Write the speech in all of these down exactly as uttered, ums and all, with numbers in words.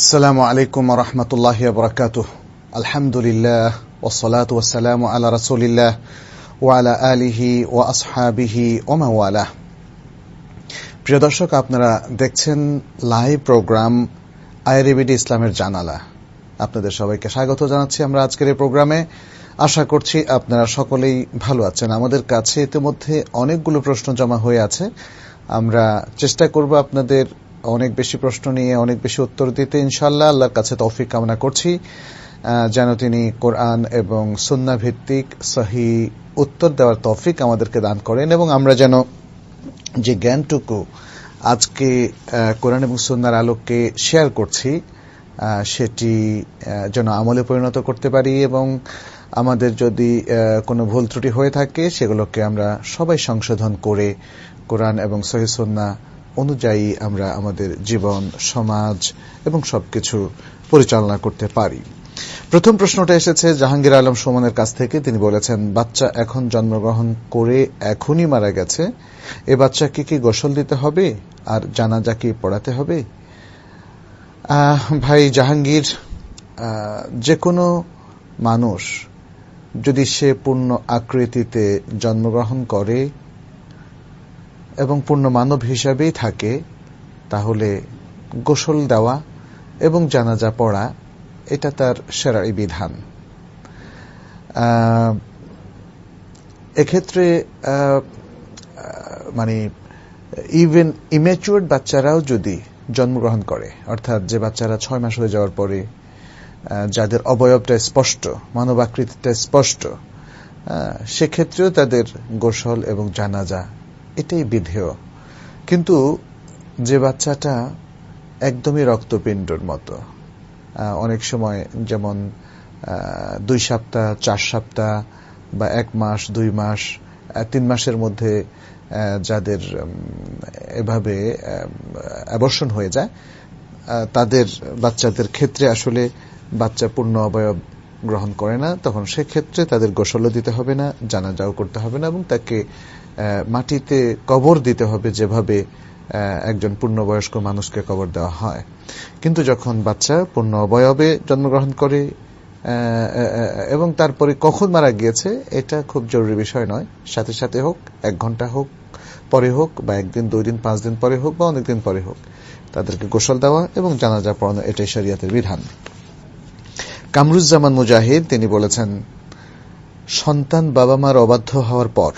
আসসালামু আলাইকুম ওয়া রাহমাতুল্লাহি ওয়া বারাকাতুহু। আলহামদুলিল্লাহ ওয়াসসালাতু ওয়াসসালামু আলা রাসূলিল্লাহ ওয়া আলা আলিহি ওয়া আসহাবিহি ওয়া মান ওয়ালাহ। প্রিয় দর্শক, আপনারা দেখছেন লাইভ প্রোগ্রাম আইরিবিডি ইসলামের জানালা। আপনাদের সবাইকে স্বাগত জানাচ্ছি আমরা আজকের এই প্রোগ্রামে। আশা করছি আপনারা সকলেই ভালো আছেন। আমাদের কাছে ইতিমধ্যে অনেকগুলো প্রশ্ন জমা হয়ে আছে। আমরা চেষ্টা করব আপনাদের অনেক বেশি প্রশ্ন নিয়ে অনেক বেশি উত্তর দিতে। ইনশাআল্লাহ আল্লাহর কাছে তৌফিক কামনা করছি যেন তিনি কোরআন এবং সুন্নাহ ভিত্তিক সহি উত্তর দেওয়ার তৌফিক আমাদেরকে দান করেন, এবং আমরা যেন যে জ্ঞানটুকু আজকে কোরআন এবং সুন্নাহর আলোকে শেয়ার করছি সেটি যেন আমলে পরিণত করতে পারি, এবং আমাদের যদি কোনো ভুল ত্রুটি হয়ে থাকে সেগুলোকে আমরা সবাই সংশোধন করে কোরআন এবং সহিহ সুন্নাহ অনুযায়ী আমরা আমাদের জীবন, সমাজ এবং সবকিছু পরিচালনা করতে পারি। প্রথম প্রশ্নটা এসেছে জাহাঙ্গীর আলম সুমনের কাছ থেকে। তিনি বলেছেন, বাচ্চা এখন জন্মগ্রহণ করে এখনই মারা গেছে, এ বাচ্চাকে কি গোসল দিতে হবে আর জানাজা কি পড়াতে হবে? ভাই জাহাঙ্গীর, যে কোনো মানুষ যদি সে পূর্ণ আকৃতিতে জন্মগ্রহণ করে এবং পূর্ণ মানব হিসাবেই থাকে, তাহলে গোসল দেওয়া এবং জানাজা পড়া এটা তার শরঈ বিধান। এক্ষেত্রে মানে ইভেন ইম্যাচুয়ার্ড বাচ্চারাও যদি জন্মগ্রহণ করে, অর্থাৎ যে বাচ্চারা ছয় মাস হয়ে যাওয়ার পরে যাদের অবয়বটা স্পষ্ট, মানব আকৃতিটা স্পষ্ট, সেক্ষেত্রেও তাদের গোসল এবং জানাজা এটাই বিধেয়। কিন্তু যে বাচ্চাটা একদমই রক্তপিণ্ডর মতো, অনেক সময় যেমন দুই সপ্তাহ, চার সপ্তাহ বা এক মাস, দুই মাস, তিন মাসের মধ্যে যাদের এভাবে অ্যাবর্শন হয়ে যায়, তাদের বাচ্চাদের ক্ষেত্রে আসলে বাচ্চা পূর্ণ অবয়ব গ্রহণ করে না, তখন সেক্ষেত্রে তাদের গোসলও দিতে হবে না, জানাজাও করতে হবে না, এবং তাকে মাটিতে কবর দিতে হবে যেভাবে একজন পূর্ণবয়স্ক মানুষকে কবর দেওয়া হয়। কিন্তু যখন বাচ্চা পূর্ণ অবয়বে জন্মগ্রহণ করে এবং তারপরে কখন মারা গিয়েছে এটা খুব জরুরি বিষয় নয়, সাথে সাথে হোক, এক ঘন্টা হোক পরে হোক, বা একদিন, দুই দিন, পাঁচ দিন পরে হোক, বা অনেকদিন পরে হোক, তাদেরকে গোসল দেওয়া এবং জানাজা পড়ানো এটাই শরিয়তের বিধান। কামরুজ্জামান মুজাহিদ তিনি বলেছেন, সন্তান বাবা মার অবাধ্য হওয়ার পর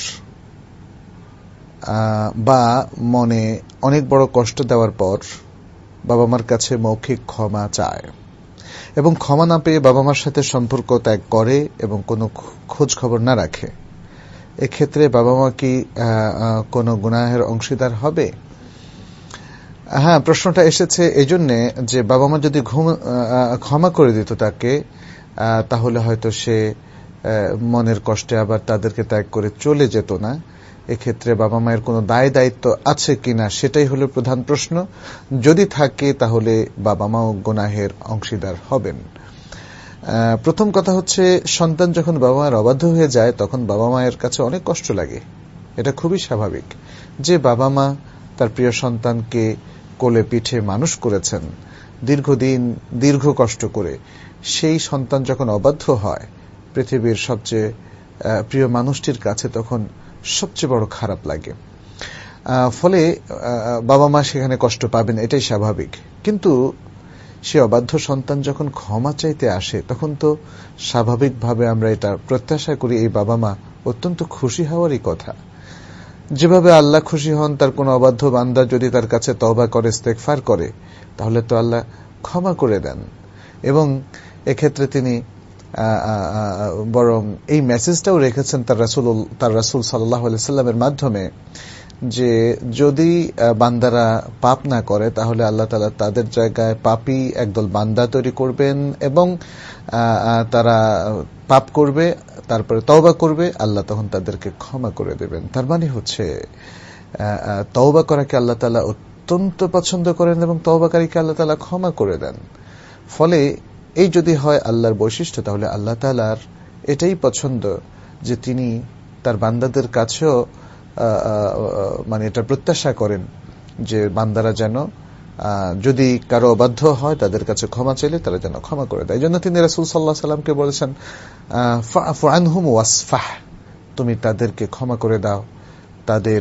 বা মনে অনেক বড় কষ্ট দেওয়ার পর বাবা মার কাছে মৌখিক ক্ষমা চায় এবং ক্ষমা না পেয়ে বাবা মার সাথে সম্পর্ক ত্যাগ করে এবং কোনো খোঁজ খবর না রাখে, এক্ষেত্রে বাবা মা কি কোনো গুনাহের অংশীদার হবে? হ্যাঁ, প্রশ্নটা এসেছে এজন্য যে বাবা মা যদি ক্ষমা করে দিত তাকে, তাহলে হয়তো সে মনের কষ্টে আবার তাদেরকে ত্যাগ করে চলে যেত না। এক্ষেত্রে বাবা মায়ের কোনো দায় দায়িত্ব আছে কিনা সেটাই হলো প্রধান প্রশ্ন। যদি থাকে তাহলে বাবা মাও গুনাহের অংশীদার হবেন। প্রথম কথা হচ্ছে, সন্তান যখন বাবা মায়ের অবাধ্য হয়ে যায় তখন বাবা মায়ের কাছে অনেক কষ্ট লাগে। এটা খুবই স্বাভাবিক যে বাবা মা তার প্রিয় সন্তানকে কোলে পিঠে মানুষ করেছেন দীর্ঘদিন, দীর্ঘ কষ্ট করে, সেই সন্তান যখন অবাধ্য হয় পৃথিবীর সবচেয়ে প্রিয় মানুষটির কাছে তখন সবচেয়ে বড় খারাপ লাগে। ফলে বাবা মা সেখানে কষ্ট পাবেন, এটাই স্বাভাবিক। কিন্তু সে অবাধ্য সন্তান যখন ক্ষমা চাইতে আসে তখন তো স্বাভাবিকভাবে আমরা এটা প্রত্যাশা করি এই বাবা মা অত্যন্ত খুশি হওয়ারই কথা। যেভাবে আল্লাহ খুশি হন তার কোন অবাধ্য বান্দা যদি তার কাছে তওবা করে, ইস্তেগফার করে, তাহলে তো আল্লাহ ক্ষমা করে দেন। এবং এক্ষেত্রে তিনি বরং এই মেসেজটাও রেখেছেন তার রাসূল তার রাসূল সাল্লাল্লাহু আলাইহি সাল্লামের মাধ্যমে যে যদি বান্দারা পাপ না করে তাহলে আল্লাহ তাআলা তাদের জায়গায় পাপী একদল বান্দা তৈরি করবেন, এবং তারা পাপ করবে, তারপরে তওবা করবে, আল্লাহ তখন তাদেরকে ক্ষমা করে দেবেন। তার মানে হচ্ছে তওবা করাকে আল্লাহ তাআলা অত্যন্ত পছন্দ করেন এবং তওবাকারীকে আল্লাহ তাআলা ক্ষমা করে দেন। ফলে এই যদি হয় আল্লাহর বৈশিষ্ট্য, তাহলে আল্লাহ তাআলার এটাই পছন্দ যে তিনি তার বান্দাদের কাছেও মানে এটা প্রত্যাশা করেন যে বান্দারা যেন যদি কারো অবাধ্য হয় তাদের কাছে ক্ষমা চাইলে তারা যেন ক্ষমা করে দেয়। এই জন্য তিনি রাসূল সাল্লাল্লাহু আলাইহি সাল্লামকে বলেছেন, ফা'ফু আনহুম ওয়াসফাহ, তুমি তাদেরকে ক্ষমা করে দাও, তাদের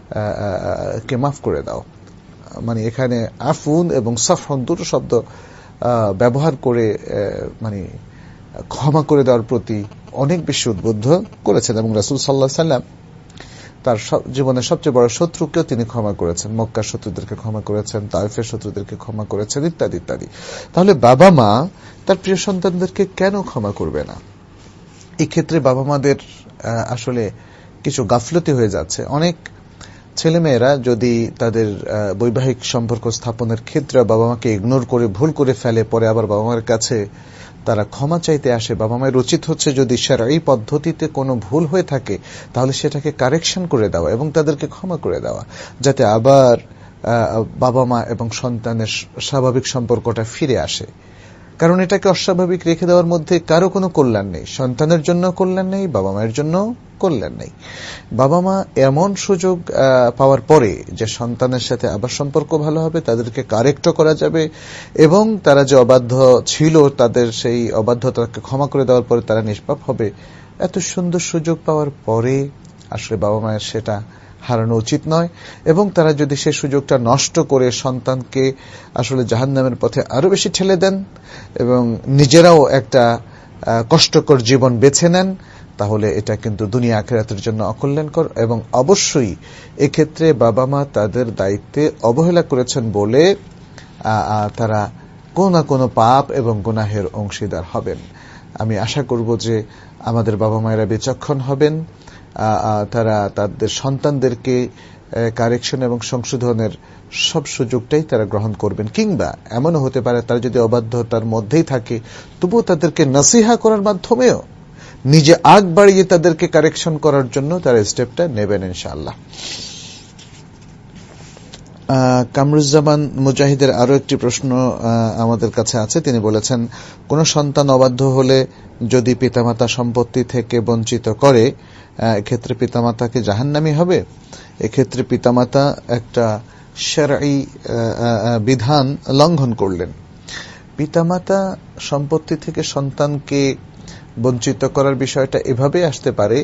কে মাফ করে দাও। মানে এখানে আফুন এবং সাফহুন দুটো শব্দ ব্যবহার করে মানে ক্ষমা করে দেওয়ার প্রতি অনেক বেশি উদ্বুদ্ধ করেছেন। এবং রাসূল সাল্লাল্লাহু আলাইহি সাল্লাম তার জীবনের সবচেয়ে বড় শত্রুকেও তিনি ক্ষমা করেছেন, মক্কার শত্রুদেরকে ক্ষমা করেছেন, তায়েফের শত্রুদেরকে ক্ষমা করেছেন, ইত্যাদি ইত্যাদি। তাহলে বাবা মা তার প্রিয় সন্তানদেরকে কেন ক্ষমা করবে না? এই ক্ষেত্রে বাবা মাদের আসলে কিছু গাফলতি হয়ে যাচ্ছে। অনেক ছেলেমেয়েরা যদি তাদের বৈবাহিক সম্পর্ক স্থাপনের ক্ষেত্রে বাবা মাকে ইগনোর করে ভুল করে ফেলে, পরে আবার বাবা মায়ের কাছে তারা ক্ষমা চাইতে আসে, বাবা মায়ের উচিত হচ্ছে যদি শরঈ পদ্ধতিতে কোনো ভুল হয়ে থাকে তাহলে সেটাকে কারেকশন করে দেওয়া এবং তাদেরকে ক্ষমা করে দেওয়া, যাতে আবার বাবা মা এবং সন্তানের স্বাভাবিক সম্পর্কটা ফিরে আসে। কারণ এটাকে অস্বাভাবিক রেখে দেওয়ার মধ্যে কারো কোনো কল্যাণ নেই, সন্তানের জন্য কল্যাণ নেই, বাবা মায়ের জন্য কল্যাণ নেই। বাবা মা এমন সুযোগ পাওয়ার পরে যে সন্তানের সাথে আবার সম্পর্ক ভালো হবে, তাদেরকে কারেক্টও করা যাবে এবং তারা যে অবাধ্য ছিল তাদের সেই অবাধ্যতাকে ক্ষমা করে দেওয়ার পরে তারা নিষ্পাপ হবে, এত সুন্দর সুযোগ পাওয়ার পরে আসলে বাবা মায়ের সেটা হারানো উচিত নয়। এবং তারা যদি সেই সুযোগটা নষ্ট করে সন্তানকে আসলে জাহান্নামের পথে আরো বেশি ঠেলে দেন এবং নিজেরাও একটা কষ্টকর জীবন বেছে নেন, তাহলে এটা কিন্তু দুনিয়া আখিরাতের জন্য অকল্যাণকর। এবং অবশ্যই এক্ষেত্রে বাবা মা তাদের দায়িত্বে অবহেলা করেছেন বলে তারা কোনো না কোনো পাপ এবং গুনাহের অংশীদার হবেন। আমি আশা করব যে আমাদের বাবা মায়েরা বিচক্ষণ হবেন, তারা তাদের সন্তানদেরকে কারেকশন এবং সংশোধনের সব সুযোগটাই তারা গ্রহণ করবেন। কিংবা এমনও হতে পারে তারা যদি অবাধ্যতার মধ্যেই থাকে তবুও তাদেরকে নসিহা করার মাধ্যমেও নিজে আগ বাড়িয়ে তাদেরকে কারেকশন করার জন্য তারা স্টেপটা নেবেন ইনশাআল্লাহ। কামরুজ্জামান মুজাহিদের আরো একটি প্রশ্ন আমাদের কাছে আছে। তিনি বলেছেন, কোন সন্তান অবাধ্য হলে যদি পিতামাতা সম্পত্তি থেকে বঞ্চিত করে, এক্ষেত্রে পিতামাতা কি জাহান্নামী হবে? এক্ষেত্রে পিতামাতা একটা শরঈ বিধান লঙ্ঘন করলেন। পিতামাতা সম্পত্তি থেকে সন্তানকে বঞ্চিত করার বিষয়টা এভাবে আসতে পারে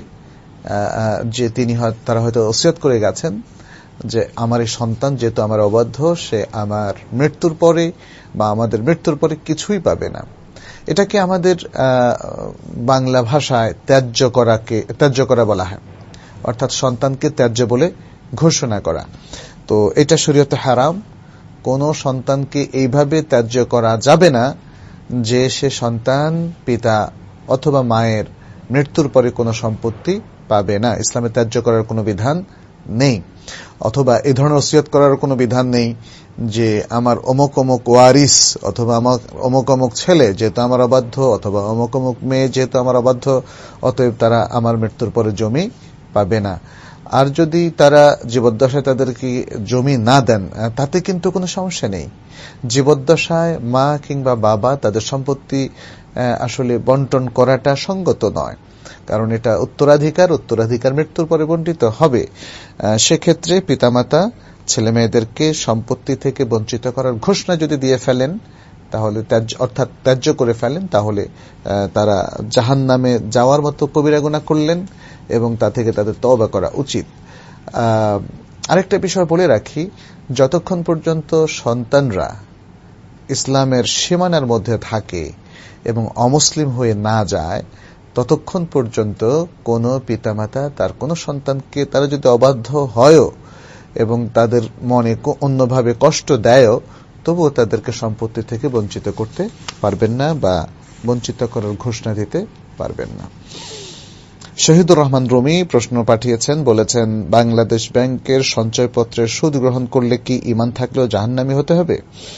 যে তিনি তারা হয়তো ওসিয়ত করে গেছেন যে আমার এই সন্তান যেহেতু আমার অবাধ্য, সে আমার মৃত্যুর পরে বা আমাদের মৃত্যুর পরে কিছুই পাবে না। এটাকে আমাদের বাংলা ভাষায় ত্যায্য করাকে ত্যায্য করা বলা হয়, অর্থাৎ সন্তানকে ত্যায্য বলে ঘোষণা করা। তো এটা শরীয়তে হারাম। কোন সন্তানকে এইভাবে ত্যায্য করা যাবে না যে সে সন্তান পিতা অথবা মায়ের মৃত্যুর পরে কোনো সম্পত্তি পাবে না। ইসলামে ত্যায্য করার কোনো বিধান নেই, অথবা এই ধরনের ওসিয়ত করার কোনো বিধান নেই যে আমার অমুক অমুক ওয়ারিস অথবা আমার অমুক অমুক ছেলে যেহেতু আমার অবাধ্য, অথবা অমুক অমুক মেয়ে যেহেতু আমার অবাধ্য, অতএব তারা আমার মৃত্যুর পরে জমি পাবে না। আর যদি তারা জীবদ্দশায় তাদেরকে জমি না দেন তাতে কিন্তু কোনো সমস্যা নেই। জীবদ্দশায় মা কিংবা বাবা তাদের সম্পত্তি আসলে বন্টন করাটা সঙ্গত নয়, কারণ এটা উত্তরাধিকার, উত্তরাধিকার মৃত্যুর পরে বণ্টিত হবে। সেক্ষেত্রে পিতামাতা ছেলে মেয়েদেরকে সম্পত্তি থেকে বঞ্চিত করার ঘোষণা যদি দিয়ে ফেলেন, তাহলে অর্থাৎ ত্যায্য করে ফেলেন, তাহলে তারা জাহান্নামে যাওয়ার মতো কবিরা গুনাহ করলেন এবং তা থেকে তাদের তওবা করা উচিত। আরেকটা বিষয় বলে রাখি, যতক্ষণ পর্যন্ত সন্তানরা ইসলামের সীমানার মধ্যে থাকে এবং অমুসলিম হয়ে না যায়, ততক্ষণ পর্যন্ত কোন পিতামাতা তার কোন সন্তানকে তারা যদি অবাধ্য হয়ও এবং তাদের মনে অন্যভাবে কষ্ট দেয়ও, তবুও তাদেরকে সম্পত্তি থেকে বঞ্চিত করতে পারবেন না বা বঞ্চিত করার ঘোষণা দিতে পারবেন না। শহীদুর রহমান রুমি প্রশ্ন পাঠিয়েছেন, বলেছেন বাংলাদেশ ব্যাংকের সঞ্চয়পত্রের সুদ গ্রহণ করলে কি ঈমান থাকলেও জাহান্নামী হতে হবে?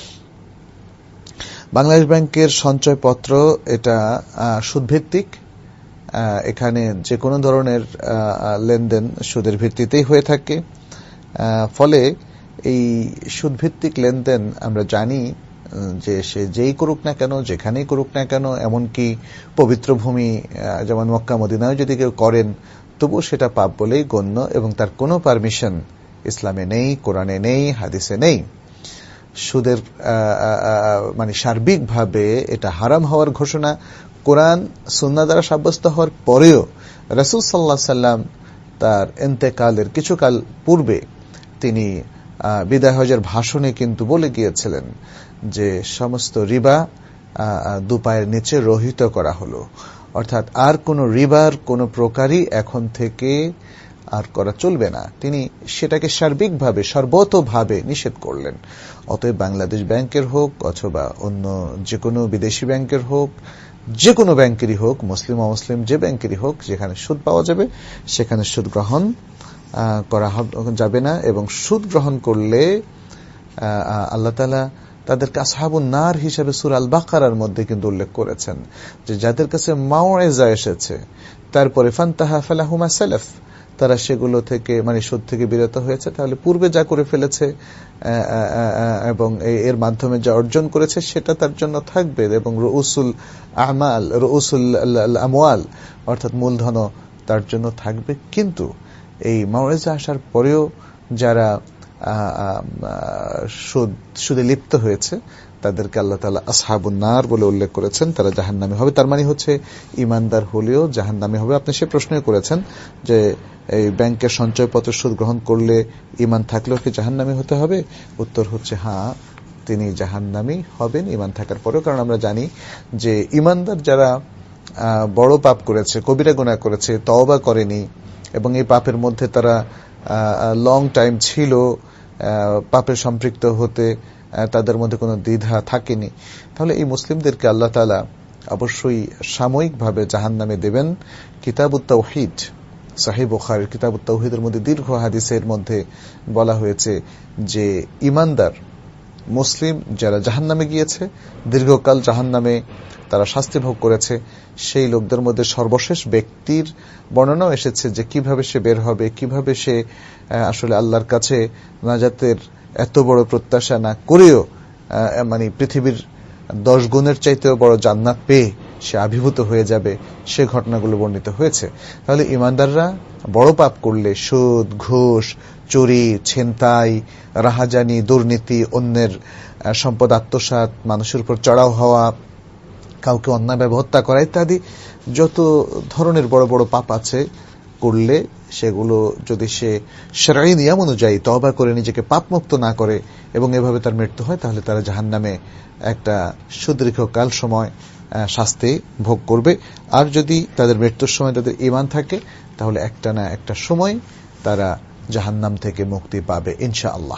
বাংলাদেশ ব্যাংকের সঞ্চয়পত্র এটা সুদভিত্তিক, এখানে যে কোনো ধরনের লেনদেন সুদের ভিত্তিতেই হয়ে থাকে। ফলে এই সুদভিত্তিক লেনদেন আমরা জানি যে সে যেই করুক না কেন, যেখানেই করুক না কেন, এমনকি পবিত্র ভূমি যেমন মক্কা মদিনায় যদি কেউ করেন তবু সেটা পাপ বলেই গণ্য এবং তার কোনো পারমিশন ইসলামে নেই, কোরআনে নেই, হাদিসে নেই। সুদের মানে সার্বিকভাবে এটা হারাম হওয়ার ঘোষণা কোরআন সুন্নাহ দ্বারা সাব্যস্ত হওয়ার পরেও রাসূল সাল্লাল্লাহু আলাইহি সাল্লাম তার ইন্তেকালের কিছুকাল পূর্বে তিনি বিদায় হজের ভাষণে কিন্তু বলে গিয়েছিলেন যে সমস্ত রিবা দুপায়ের নিচে রহিত করা হলো, অর্থাৎ আর কোন রিবার কোন প্রকারই এখন থেকে আর করা চলবে না। তিনি সেটাকে সার্বিকভাবে সর্বতোভাবে নিষেধ করলেন। অতএব বাংলাদেশ ব্যাংকের হোক অথবা অন্য যে কোনো বিদেশি ব্যাংকের হোক, যে কোনো ব্যাংকেরই হোক, মুসলিম অমুসলিম যে ব্যাংকেরই হোক, যেখানে সুদ পাওয়া যাবে সেখানে সুদ গ্রহণ করা যাবে না। এবং সুদ গ্রহণ করলে আল্লাহ তাআলা তাদেরকে আসহাবুন নার হিসেবে সূরা আল বাকারার মধ্যে কিন্তু উল্লেখ করেছেন যে যাদের কাছে মাউইজা এসেছে তারপরে ফান্তাহা ফালাহু মা সালাফ, তারা সেগুলো থেকে মানে সুদ থেকে বিরত হয়েছে, তাহলে পূর্বে যা করে ফেলেছে এবং এর মাধ্যমে যা অর্জন করেছে সেটা তার জন্য থাকবে। এবং রুউসুল আমাল রুউসুল আমওয়াল অর্থাৎ মূলধন তার জন্য থাকবে। কিন্তু এই মাউইজা আসার পরেও যারা সুদ সুদে লিপ্ত হয়েছে তাদেরকে আল্লাহ তাআলা আসহাবুন নার বলে উল্লেখ করেছেন, তারা জাহান্নামী হবে। তার মানে হচ্ছে ইমানদার হলেও জাহান্নামী হবে। আপনি সে প্রশ্নই করেছেন যে এই ব্যাংকের সঞ্চয়পত্র সুদ গ্রহণ করলে ইমান থাকলেও কি জাহান্নামী হতে হবে? উত্তর হচ্ছে হ্যাঁ, তিনি জাহান্নামী হবেন ইমান থাকার পরেও। কারণ আমরা জানি যে ইমানদার যারা বড় পাপ করেছে, কবিরা গুনাহ করেছে, তওবা করেনি এবং এই পাপের মধ্যে তারা লং টাইম ছিল, পাপে সম্পৃক্ত হতে তাদের মধ্যে কোনো দ্বিধা থাকেনি, তাহলে এই মুসলিমদেরকে আল্লাহ তাআলা অবশ্যই সাময়িকভাবে জাহান্নামে দেবেন। কিতাবুত তাওহীদ, সহিহ বুখারীর কিতাবুত তাওহীদের মধ্যে দীর্ঘ হাদিসের মধ্যে বলা হয়েছে যে ইমানদার মুসলিম যারা জাহান্নামে গিয়েছে, দীর্ঘকাল জাহান্নামে তারা শাস্তি ভোগ করেছে, সেই লোকদের মধ্যে সর্বশেষ ব্যক্তির বর্ণনাও এসেছে যে কিভাবে সে বের হবে, কিভাবে সে আসলে আল্লাহর কাছে নাজাতের এত বড় প্রত্যাশা না করেও মানে পৃথিবীর দশ গুণের চাইতেও বড় জান্নাত পেয়ে সে আবির্ভূত হয়ে যাবে, সে ঘটনাগুলো বর্ণিত হয়েছে। তাহলে ইমানদাররা বড় পাপ করলে সুদ, ঘুষ, চুরি, ছিনতাই, রাহাজানি, দুর্নীতি, অন্যের সম্পদ আত্মসাৎ, মানুষের উপর চড়াও হওয়া, কাউকে অন্যায়ভাবে হত্যা করা ইত্যাদি যত ধরনের বড় বড় পাপ আছে করলে সেগুলো যদি সে শরঈ নিয়ম অনুযায়ী তওবা করে নিজেকে পাপমুক্ত না করে এবং এভাবে তার মৃত্যু হয়, তাহলে তারা জাহান্নামে একটা সুদীর্ঘ কাল সময় শাস্তি ভোগ করবে। আর যদি তাদের মৃত্যুর সময় তাদের ঈমান থাকে তাহলে একটা না একটা সময় তারা জাহান্নাম থেকে মুক্তি পাবে ইনশাআল্লাহ।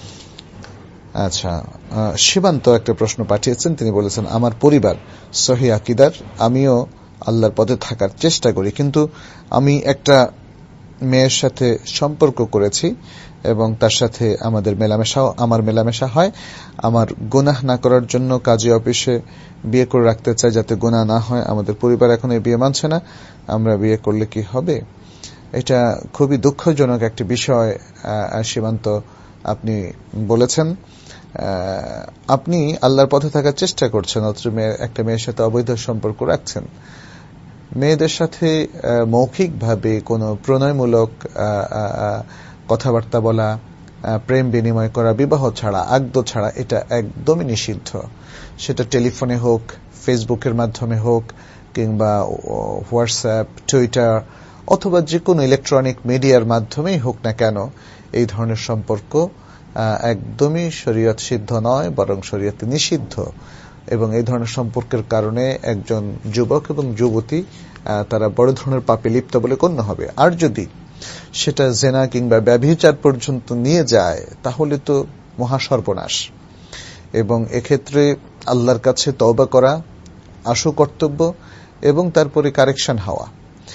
আচ্ছা, শিবান্ত একটা প্রশ্ন পাঠিয়েছেন। তিনি বলেছেন, আমার পরিবার সহিহ আকীদার, আমিও আল্লাহর পথে থাকার চেষ্টা করি, কিন্তু আমি একটা মেয়ের সাথে সম্পর্ক করেছি এবং তার সাথে আমাদের মেলামেশাও আমার মেলামেশা হয়। আমার গুনাহ না করার জন্য কাজী অফিসে বিয়ে করে রাখতে চাই যাতে গুনাহ না হয়। আমাদের পরিবার এখন এই বিয়ে মানছে না, আমরা বিয়ে করলে কি হবে? এটা খুবই দুঃখজনক একটি বিষয় সীমান্ত আপনি বলেছেন। আপনি আল্লাহর পথে থাকার চেষ্টা করছেন, অথচ একটা মেয়ের সাথে অবৈধ সম্পর্ক রাখছেন। মেয়েদের সাথে মৌখিকভাবে কোনো প্রণয়মূলক কথাবার্তা বলা, প্রেম বিনিময় করা বিবাহ ছাড়া, আগদ ছাড়া, এটা একদমই নিষিদ্ধ। সেটা টেলিফোনে হোক, ফেসবুকের মাধ্যমে হোক, কিংবা হোয়াটসঅ্যাপ, টুইটার অথবা যে কোনো ইলেকট্রনিক মিডিয়ার মাধ্যমেই হোক না কেন, এই ধরনের সম্পর্ক একদমই শরীয়ত সিদ্ধ নয়, বরং শরীয়তে নিষিদ্ধ। এবং এই ধরনের সম্পর্কের কারণে একজন যুবক এবং যুবতী তারা বড় ধরনের পাপে লিপ্ত বলে গণ্য হবে। আর যদি সেটা জেনা কিংবা ব্যভিচার পর্যন্ত নিয়ে যায় তাহলে তো মহাসর্বনাশ। এবং এক্ষেত্রে আল্লাহর কাছে তওবা করা আশু কর্তব্য এবং তারপরে কারেকশন হওয়া।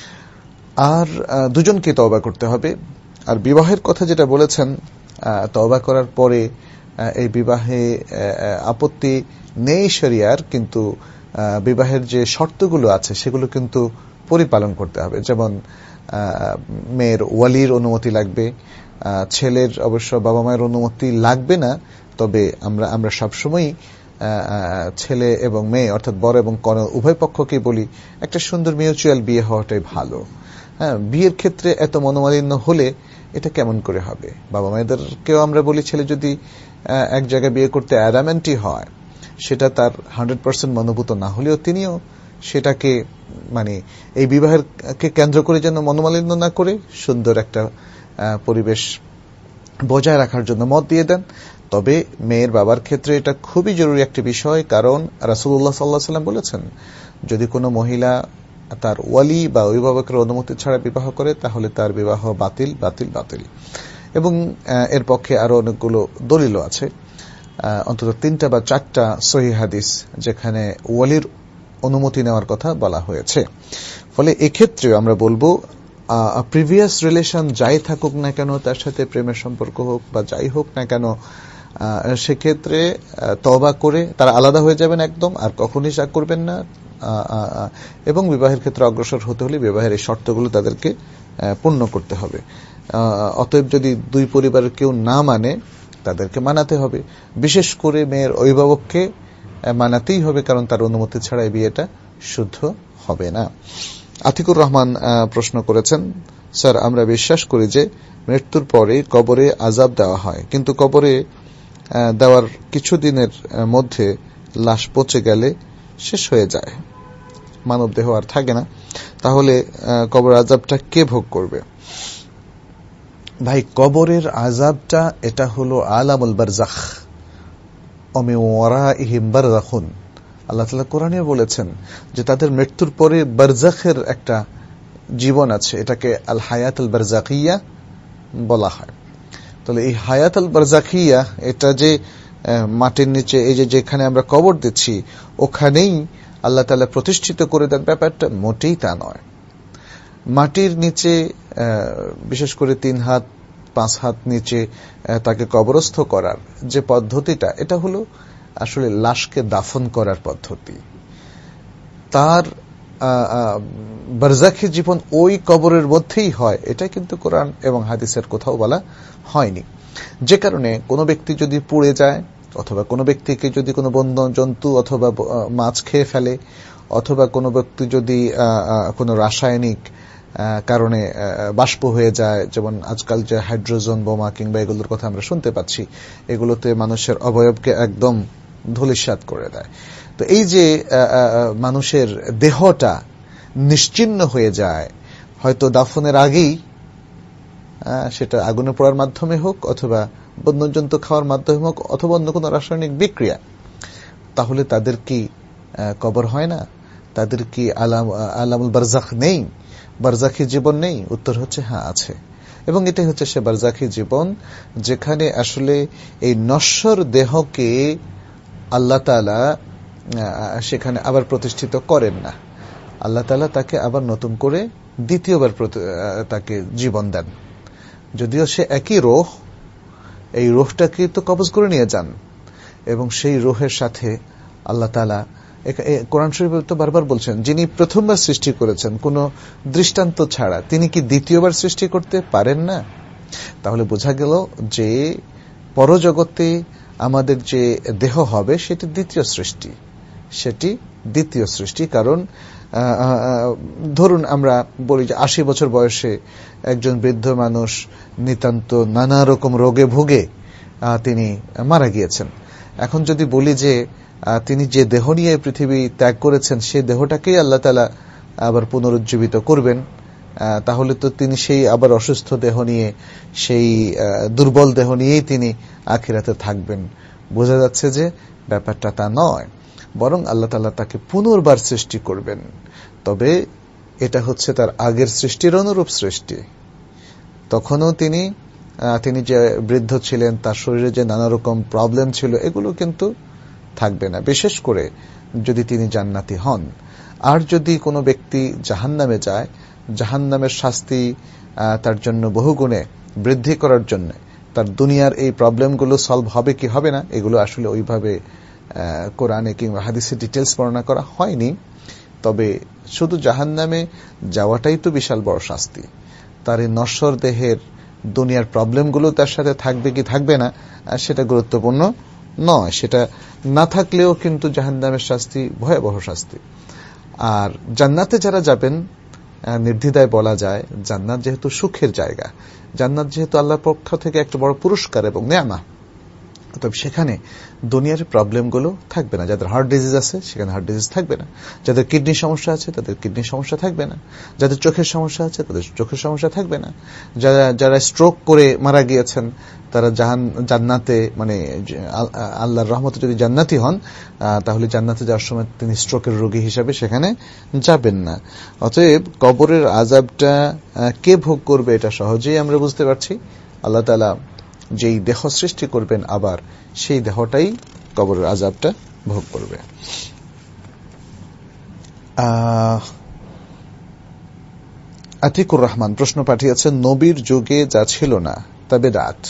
আর দুজনকে তওবা করতে হবে। আর বিবাহের কথা যেটা বলেছেন, তওবা করার পরে এই বিবাহে আপত্তি নেই শরিয়ার, কিন্তু বিবাহের যে শর্তগুলো আছে সেগুলো কিন্তু পরিপালন করতে হবে। যেমন মেয়ের ওয়ালির অনুমতি লাগবে, ছেলের অবশ্য বাবা মায়ের অনুমতি লাগবে না, তবে আমরা আমরা সবসময় ছেলে এবং মেয়ে অর্থাৎ বর এবং কনে উভয় পক্ষকে বলি একটা সুন্দর মিউচুয়াল বিয়ে হওয়াটাই ভালো। হ্যাঁ, বিয়ের ক্ষেত্রে এত মনোমালিন্য হলে এটা কেমন করে হবে? বাবা মায়েদেরকেও আমরা বলি ছেলে যদি এক জায়গায় বিয়ে করতে অ্যাডামেন্টই হয়, সেটা তার হান্ড্রেড পার্সেন্ট মনোভূত না হলেও তিনিও সেটাকে মানে এই বিবাহকে কেন্দ্র করে যেন মনোমালিন্য না করে সুন্দর একটা পরিবেশ বজায় রাখার জন্য মত দিয়ে দেন। তবে মেয়ের বাবার ক্ষেত্রে এটা খুবই জরুরি একটি বিষয়, কারণ রাসূলুল্লাহ সাল্লাল্লাহু আলাইহি ওয়াসাল্লাম বলেছেন, যদি কোনো মহিলা তার ওয়ালি বা অভিভাবকের অনুমতি ছাড়া বিবাহ করে তাহলে তার বিবাহ বাতিল বাতিল বাতিল। এবং এর পক্ষে আরো অনেকগুলো দলিলও আছে, অন্তত তিনটা বা চারটা সহিহ হাদিস যেখানে ওয়ালির অনুমতি নেওয়ার কথা বলা হয়েছে। ফলে এক্ষেত্রে আমরা বলবো প্রিভিয়াস রিলেশন যাই থাকুক না কেন, তার সাথে প্রেমের সম্পর্ক হোক বা যাই হোক না কেন, সেক্ষেত্রে তওবা করে তারা আলাদা হয়ে যাবেন একদম, আর কখনই শাক করবেন না। এবং বিবাহের ক্ষেত্রে অগ্রসর হতে হলে বিবাহের এই শর্তগুলো তাদেরকে পূর্ণ করতে হবে। অতএব যদি দুই পরিবারের কেউ না মানে তাদেরকে মানাতে হবে, বিশেষ করে মেয়ের অভিভাবককে মানাতেই হবে, কারণ তার অনুমতি ছাড়া এই বিয়েটা শুদ্ধ হবে না। আতিকুর রহমান প্রশ্ন করেছেন, স্যার আমরা বিশ্বাস করি যে মৃত্যুর পরে কবরে আযাব দেওয়া হয়, কিন্তু কবরে দেওয়ার কিছুদিনের মধ্যে লাশ পচে গেলে শেষ হয়ে যায়, মানব দেহ আর থাকে না, তাহলে কবর আযাবটা কে ভোগ করবে? ভাই, কবরের আযাবটা এটা হলো আলামুল বারযাখ, ওমি ওয়ারাইহিম বারযাখুন। আল্লাহ তাআলা কোরআনে বলেছেন যে তাদের মৃত্যুর পরে বারযাখের একটা জীবন আছে, এটাকে আল হায়াতুল বারযাখিয়া বলা হয়। তাহলে এই হায়াতুল বারযাখিয়া এটা যে মাটির নিচে, এই যে যেখানে আমরা কবর দিচ্ছি ওখানেই আল্লাহ তাআলা প্রতিষ্ঠিত করে দেন, ব্যাপারটা মোটেই তা নয়। মাটির নিচে বিশেষ করে তিন হাত পাঁচ হাত নিচে তাকে কবরস্থ করার যে পদ্ধতিটা, এটা হলো আসলে লাশকে দাফন করার পদ্ধতি। তার বারযাখী জীবন ওই কবরের মধ্যেই হয়, এটা কিন্তু কোরআন এবং হাদিসের কোথাও বলা হয়নি। যে কারণে কোনো ব্যক্তি যদি পুড়ে যায়, অথবা কোনো ব্যক্তিকে যদি কোনো বন্য জন্তু অথবা মাছ খেয়ে ফেলে, অথবা কোনো ব্যক্তি যদি কোনো রাসায়নিক কারণে বাষ্প হয়ে যায়, যেমন আজকাল যে হাইড্রোজেন বোমা কিংবা এগুলোর কথা আমরা শুনতে পাচ্ছি, এগুলোতে মানুষের অবয়বকে একদম ধূলিসাৎ করে দেয়। তো এই যে মানুষের দেহটা নিশ্চিহ্ন হয়ে যায়, হয়তো দাফনের আগেই, সেটা আগুনে পোড়ার মাধ্যমে হোক অথবা বন্যজন্তু খাওয়ার মাধ্যমে হোক অথবা অন্য কোনো রাসায়নিক বিক্রিয়া, তাহলে তাদের কি কবর হয় না? তাদের কি আলাম আলামুল বারযাখ নেই, বারযাখী জীবন নেই? উত্তর হচ্ছে হ্যাঁ, আছে। এবং এটাই হচ্ছে সে বারযাখী জীবন, যেখানে আসলে এই নশ্বর দেহকে আল্লাহ তাআলা সেখানে আবার প্রতিষ্ঠিত করেন না। আল্লাহ তাআলা তাকে আবার নতুন করে দ্বিতীয়বার তাকে জীবন দেন, যদিও সে একই রূহ, এই রূহটাকে তো কবজ করে নিয়ে যান, এবং সেই রূহের সাথে আল্লাহ তাআলা কোরআন শরীফে তো বারবার বলছেন, যিনি প্রথমবার সৃষ্টি করেছেন কোনো দৃষ্টান্ত ছাড়া, তিনি কি দ্বিতীয়বার সৃষ্টি করতে পারেন না? তাহলে বোঝা গেল যে পরজগতে আমাদের যে দেহ হবে সেটি দ্বিতীয় সৃষ্টি, সেটি দ্বিতীয় সৃষ্টি। কারণ ধরুন আমরা বলি যে আশি বছর বয়সে একজন বৃদ্ধ মানুষ নিতান্ত নানা রকম রোগে ভুগে তিনি মারা গিয়েছেন। এখন যদি বলি যে তিনি যে দেহ নিয়ে পৃথিবী ত্যাগ করেছেন সেই দেহটাকেই আল্লাহ তাআলা আবার পুনরুজ্জীবিত করবেন, তাহলে তো তিনি সেই আবার অসুস্থ দেহ নিয়ে, সেই দুর্বল দেহ নিয়েই তিনি আখিরাতে থাকবেন। বোঝা যাচ্ছে যে ব্যাপারটা তা নয়, বরং আল্লাহ তাআলা তাকে পুনর্বার সৃষ্টি করবেন। তবে এটা হচ্ছে তার আগের সৃষ্টির অনুরূপ সৃষ্টি। তখনও তিনি তিনি যে বৃদ্ধ ছিলেন, তার শরীরে যে নানা রকম প্রবলেম ছিল, এগুলো কিন্তু থাকবে না, বিশেষ করে যদি তিনি জান্নাতি হন। আর যদি কোনো ব্যক্তি জাহান্নামে যায়, জাহান্নামের শাস্তি তার জন্য বহুগুণে বৃদ্ধি করার জন্য তার দুনিয়ার এই প্রবলেমগুলো সলভ হবে কি হবে না, এগুলো আসলে ওইভাবে কোরআনে কিংবা হাদিসে ডিটেলস বর্ণনা করা হয়নি। তবে শুধু জাহান্নামে যাওয়াটাই তো বিশাল বড় শাস্তি, তার এই নশ্বর দেহের দুনিয়ার প্রবলেমগুলো তার সাথে থাকবে কি থাকবে না সেটা গুরুত্বপূর্ণ নয়। সেটা না থাকলেও কিন্তু জাহান্নামের শাস্তি ভয়াবহ শাস্তি। আর জান্নাতে যারা যাবেন, নির্দ্বিধায় বলা যায় জান্নাত যেহেতু সুখের জায়গা, জান্নাত যেহেতু আল্লাহর পক্ষ থেকে একটা বড় পুরস্কার এবং নেয়ামত, তবে সেখানে দুনিয়ার প্রবলেমগুলো থাকবে না। যাদের হার্ট ডিজিজ আছে সেখানে হার্ট ডিজিজ থাকবে না, যাদের কিডনির সমস্যা আছে তাদের কিডনির সমস্যা থাকবে না, যাদের চোখের সমস্যা আছে তাদের চোখের সমস্যা থাকবে না, যারা যারা স্ট্রোক করে মারা গিয়েছেন তারা জাহান জান্নাতে মানে আল্লাহর রহমতে যদি জান্নাতি হন তাহলে জান্নাতে যাওয়ার সময় তিনি স্ট্রোকের রোগী হিসাবে সেখানে যাবেন না। অতএব কবরের আযাবটা কে ভোগ করবে এটা সহজেই আমরা বুঝতে পারছি। আল্লাহ তাআলা যেই দেহ সৃষ্টি করবেন আবার সেই দেহটাই কবরের আযাবটা ভোগ করবে। আতিকুর রহমান প্রশ্ন পাঠিয়েছেন, নবীর যুগে যা ছিল না তা বিদআত।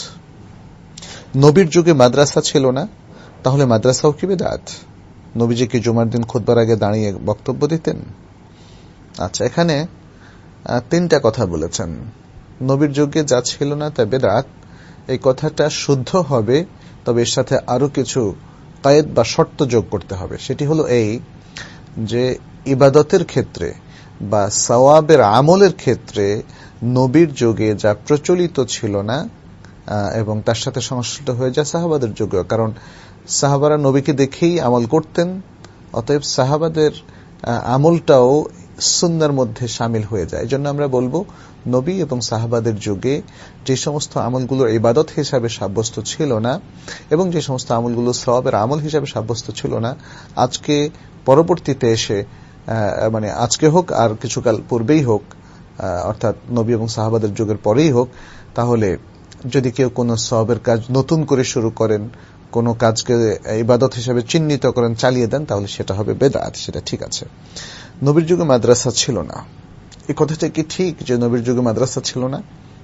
নবীর যুগে মাদ্রাসা ছিল না, তাহলে মাদ্রাসাও কি বিদআত? নবীজি কি জুমার দিন খুতবার আগে দাঁড়িয়ে বক্তব্য দিতেন? আচ্ছা, এখানে তিনটা কথা বলেছেন। নবীর যুগে যা ছিল না তা বিদআত, এই কথাটা শুদ্ধ হবে, তবে এর সাথে আরো কিছু কায়েদ বা শর্ত যোগ করতে হবে। সেটি হলো এই যে ইবাদতের ক্ষেত্রে বা সওয়াবের আমলের ক্ষেত্রে নবীর যুগে যা প্রচলিত ছিল না এবং তার সাথে সংশ্লিষ্ট হয়ে যায় সাহাবাদের যুগেও, কারণ সাহাবারা নবীকে দেখেই আমল করতেন, অতএব সাহাবাদের আমলটাও সুন্নাহর মধ্যে শামিল হয়ে যায়। এজন্য আমরা বলবো নবী এবং সাহাবাদের যুগে যে সমস্ত আমলগুলো ইবাদত হিসাবে সাব্যস্ত ছিল না এবং যে সমস্ত আমলগুলো সওয়াবের আমল হিসাবে সাব্যস্ত ছিল না, আজকে পরবর্তীতে এসে মানে আজকে হোক আর কিছুকাল পূর্বেই হোক, অর্থাৎ নবী এবং সাহাবাদের যুগের পরেই হোক, তাহলে যদি কেউ কোনো সওয়াবের কাজ নতুন করে শুরু করেন, কোনো কাজকে ইবাদত হিসাবে চিহ্নিত করেন, চালিয়ে দেন, তাহলে সেটা হবে বেদআত, সেটা ঠিক আছে। নবীর যুগে মাদ্রাসা ছিল না, এই কথাটা কি ঠিক যে নবীর যুগে মাদ্রাসা ছিল না?